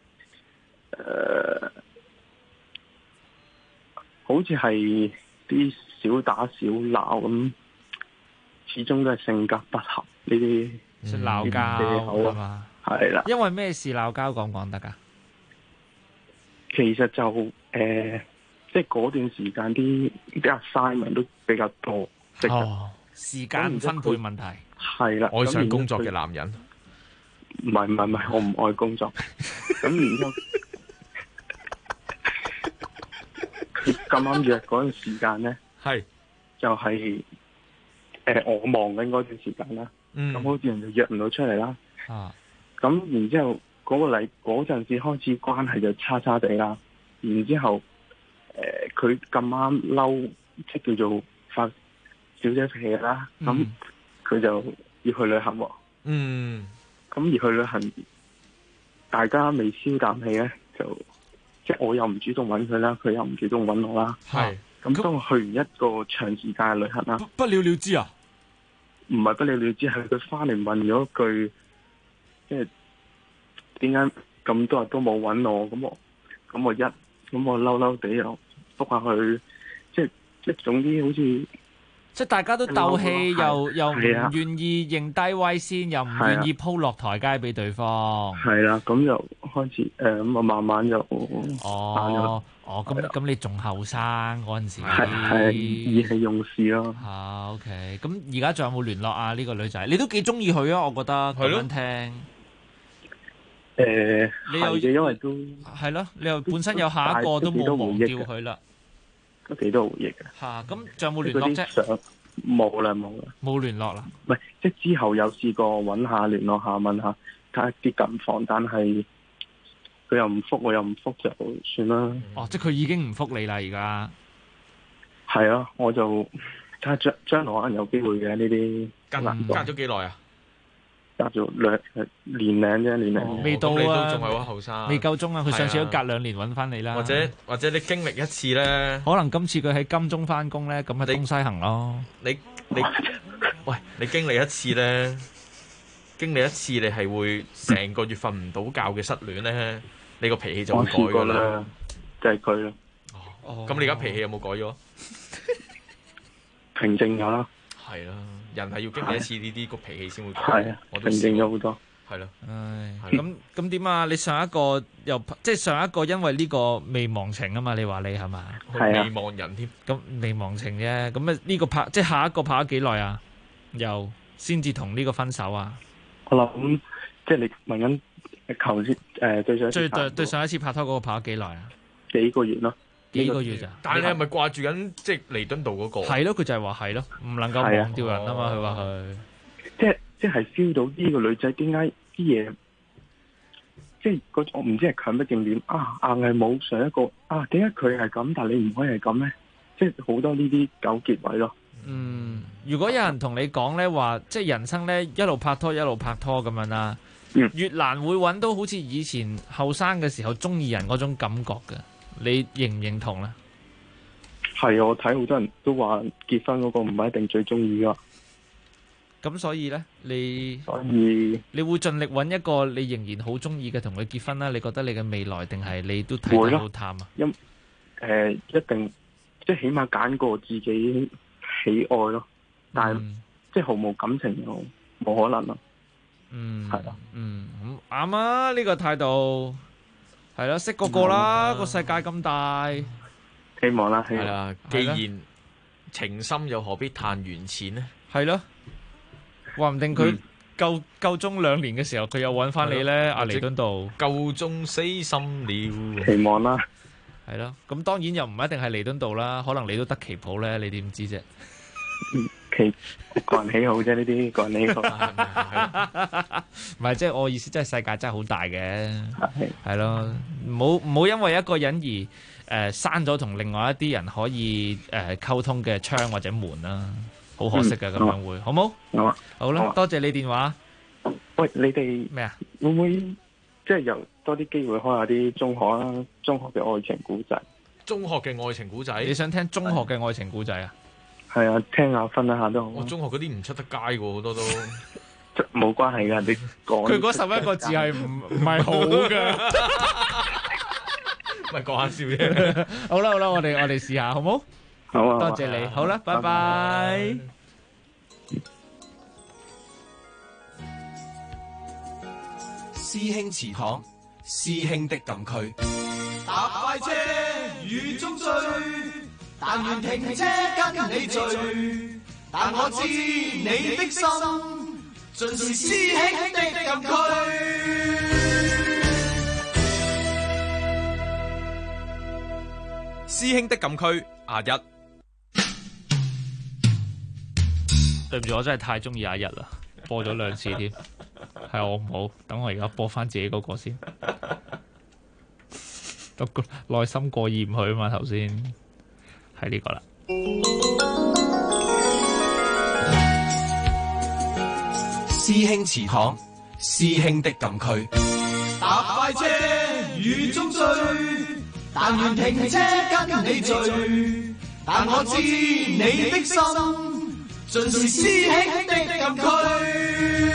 好似係啲小打小鬧咁，始終都係性格不合呢啲。 鬧交啊嘛， 係啦。 因為咩事鬧交講得㗎？ 其實就即係嗰段時間啲 assignment 都比較多。 時間分配問題。 係啦。 愛上工作嘅男人。 唔係，我唔愛工作。咁然之後，佢咁啱約嗰段時間咧，就係我忙緊嗰段時間啦。咁好似人就約唔到出嚟啦。咁然之後嗰陣時開始關係就差差地啦。然之後佢咁啱嬲，即係叫做發小姐脾氣啦。咁佢就要去旅行喎。咁而去旅行，大家未消啖氣咧，就即係我又唔主動揾佢啦，佢又唔主動揾我啦。咁當我去完一個長時間嘅旅行啦， 不了了之啊？ 唔係不了了之，係佢翻嚟問咗一句，即係點解咁多日都冇揾我？咁我嬲嬲地又覆下佢，即係總之好似即係大家都鬥氣，又唔願意認低威先，又唔願意鋪落台階俾對方。 係啦，咁就開始咁啊，慢慢就咁你仲後生嗰陣時， 係意氣用事咯。 OK，咁而家仲有冇聯絡啊？呢個女仔，你都幾中意佢啊？我覺得咁樣聽。你又因為都係咯，你又本身有下一個都冇忘掉佢啦， 都幾多回憶嘅。 咁仲有冇聯絡啫？ 冇啦， 冇聯絡啦。 唔係，即係之後有試過揾下聯絡下問下睇下啲近況，但係佢又唔覆，我又唔覆，就算啦。 即係佢已經唔覆你啦，而家。 係啊，我就睇下將來可能有機會嘅呢啲。 隔咗幾耐啊？ 隔咗年零啫， 未到啊， 你都仲係好後生， 未夠鐘啊！佢上次都隔2年揾翻你啦。 或者你經歷一次咧， 可能今次佢喺金鐘翻工咧，咁咪東西行咯。 你經歷一次咧， 經歷一次你係會成個月瞓唔到覺嘅失戀咧，你個脾氣就會改㗎啦。 就係佢啦。 咁你而家脾氣有冇改咗？ 平靜咗啦。 係啦，人係要經歷一次呢啲個脾氣先會改。 係啊，平靜咗好多。 係咯。 唉，咁點啊？你上一個又即係上一個，因為呢個未忘情啊嘛？你話你係嘛？ 未忘人添。 咁未忘情啫。咁啊呢個拍即係下一個拍咗幾耐啊？又先至同呢個分手啊？ 我諗即係你問緊頭先對上一次拍拖嗰個拍咗幾耐啊？ 幾個月咯。 幾個月咋？ 但係你係咪掛住緊即係彌敦道嗰個？ 係咯，佢就係話係咯，唔能夠忘掉人啊嘛。佢話佢即係 feel 到呢個女仔點解啲嘢，即係我唔知係強迫症點啊，硬係冇上一個啊，點解佢係咁，但係你唔可以係咁咧？即係好多呢啲糾結位咯。 如果有人同你講咧話，即係人生咧一路拍拖咁樣啦，越難會揾到好似以前後生嘅時候中意人嗰種感覺嘅。你認唔認同咧？ 係，我睇好多人都話結婚嗰個唔係一定最中意噶。 咁所以咧，你會盡力揾一個你仍然好中意嘅同佢結婚啦？你覺得你嘅未來定係你都睇得好淡啊？ 一定即係起碼揀個自己喜愛咯，但係即係毫無感情又冇可能咯。係咯。 啱啊！呢個態度。係咯，識個啦，個世界咁大， 希望啦， 係啦。既然情深又何必嘆緣淺呢？ 係咯，話唔定佢夠鐘2年嘅時候，佢又揾翻你咧。阿彌敦道夠鐘死心了， 期望啦。 係咯，咁當然又唔一定係彌敦道啦，可能你都得旗袍咧，你點知啫？ 個人喜好啫，呢啲個人喜好。 唔係，即係我意思，即係世界真係好大嘅，係咯，唔好因為一個人而閂咗同另外一啲人可以溝通嘅窗或者門啦，好可惜嘅咁樣會，好冇？ 好啊， 好啦，多謝你電話。 喂，你哋咩啊？ 會唔會即係有多啲機會開下啲中學嘅愛情古仔？ 中學嘅愛情古仔， 你想聽中學嘅愛情古仔啊？ 係啊，聽下分享下都好。 我中學嗰啲唔出得街喎，好多都冇關係㗎，你講。 佢嗰11個字係唔係好㗎？ 咪講下笑啫。 好啦，我哋試下，好冇？ 好啊， 多謝你。好啦，拜拜。 師兄祠堂，師兄的禁區。 搭快車雨中追，但願停車跟你聚。但我知你的心，盡是師兄的禁區。 師兄的禁區阿一， 對唔住，我真係太中意阿一啦，播咗2次添，係我唔好，等我而家播翻自己嗰個先，都內心過意唔去啊嘛，頭先係呢個啦。 師兄祠堂，師兄的禁區。 搭快車雨中追，但願停車跟你聚。但我知你的心，盡是師兄的禁區。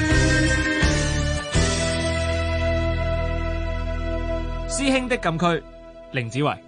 師兄的禁區，凌子維。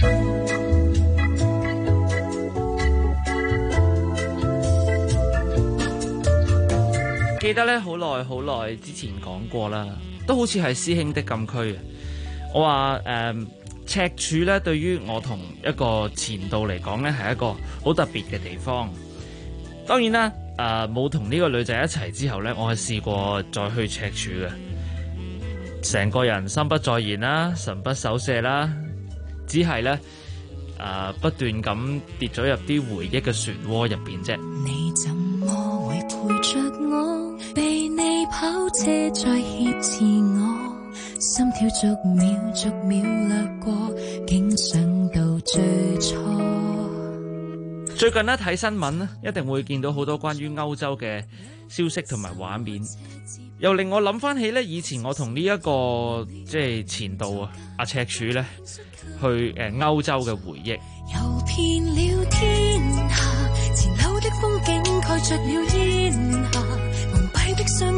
記得咧好耐之前講過啦，都好似係師兄的禁區嘅。我話赤柱咧，對於我同一個前度嚟講咧，係一個好特別嘅地方。當然啦，冇同呢個女仔一齊之後咧，我係試過再去赤柱嘅，成個人心不在焉啦，神不守舍啦，只係咧不斷咁跌咗入啲回憶嘅漩渦入邊啫。 你怎麼會陪着我？被你跑車再挾持我，心跳逐秒掠過，竟想到最初。 最近呢，睇新聞呢，一定會見到好多關於歐洲嘅消息同埋畫面，又令我諗翻起咧以前我同呢一個即係前度啊阿赤柱咧去歐洲嘅回憶。 遊遍了天下，前路的風景蓋着了煙霞，蒙蔽的雙眼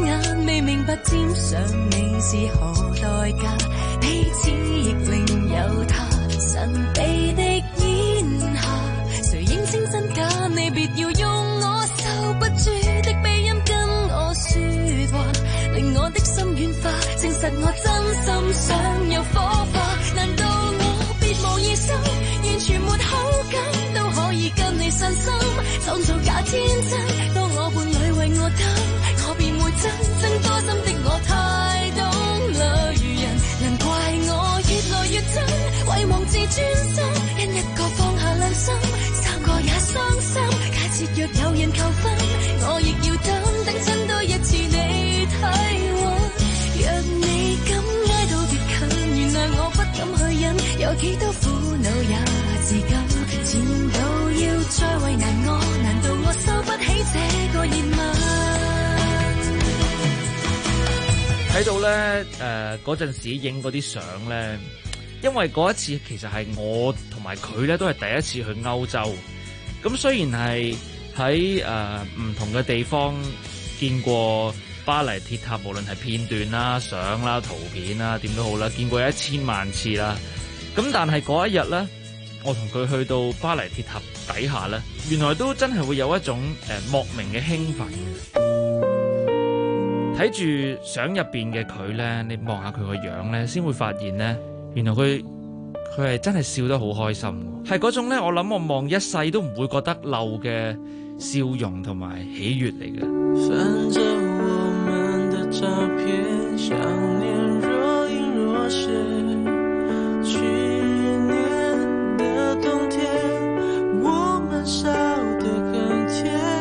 未明白沾上你是何代價，彼此亦另有他神秘的煙霞。誰認清真假？你別要用我收不住的鼻音跟我說話，令我的心軟化，證實我真心想有火花。難道我別無異心，完全沒好感，都可以跟你散心，創造假天真。當我伴侶為我等，我便會真正多心的我太懂了愚人，難怪我越來越真，遺忘自尊心，因一個放下良心，三個也傷心。假設若有人求婚，我亦要等親多一次你體溫。若你敢挨到別近，原諒我不敢去忍，有幾多苦惱也自禁，前度要再為難我，難道我收不起這個熱吻？ 睇到咧嗰陣時影嗰啲相咧，因為嗰一次其實係我同埋佢咧都係第一次去歐洲，咁雖然係喺唔同嘅地方見過巴黎鐵塔，無論係片段啦、相啦、圖片啦，點都好啦，見過1000萬次啦，咁但係嗰一日咧，我同佢去到巴黎鐵塔底下咧，原來都真係會有一種莫名嘅興奮。睇住相入邊嘅佢咧，你望下佢個樣咧，先會發現咧，原來佢係真係笑得好開心，係嗰種咧，我諗我望一世都唔會覺得漏嘅笑容同埋喜悅嚟嘅。 翻着我們的照片，想念若隱若現，去年的冬天我們笑得很甜。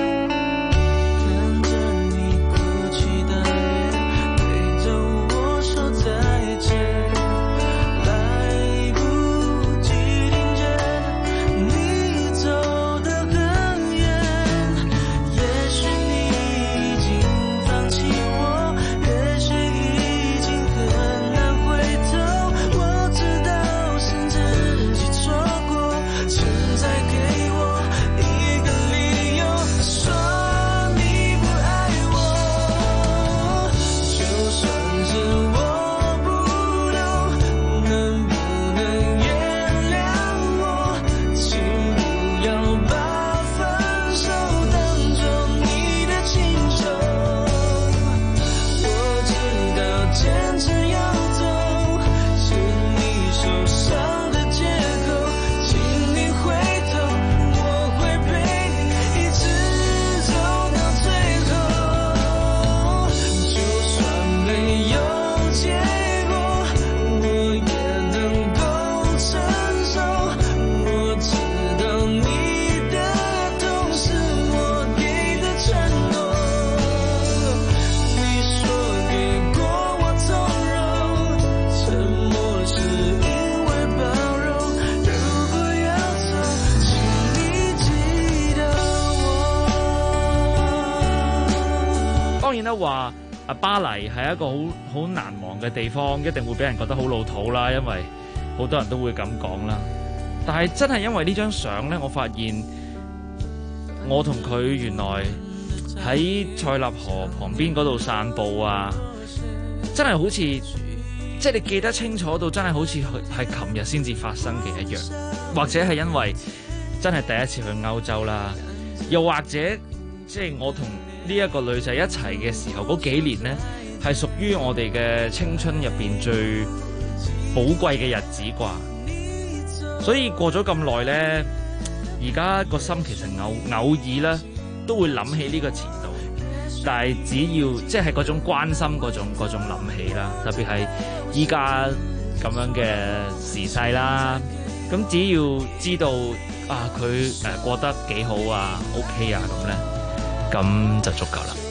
話巴黎係一個好難忘嘅地方，一定會俾人覺得好老土啦，因為好多人都會咁講啦。但係真係因為呢張相呢，我發現我同佢原來喺塞納河旁邊嗰度散步啊，真係好似即係你記得清楚到真係好似係琴日先至發生嘅一樣，或者係因為真係第一次去歐洲啦，又或者即係我同呢一個女仔一齊嘅時候嗰幾年呢，係屬於我哋嘅青春入邊最寶貴嘅日子啩。所以過咗咁耐呢，而家個心其實偶爾呢都會諗起呢個前度，但係只要即係嗰種關心嗰種諗起啦，特別係依家咁樣嘅時勢啦，咁只要知道啊佢過得幾好啊 OK 啊咁呢，咁就足夠啦。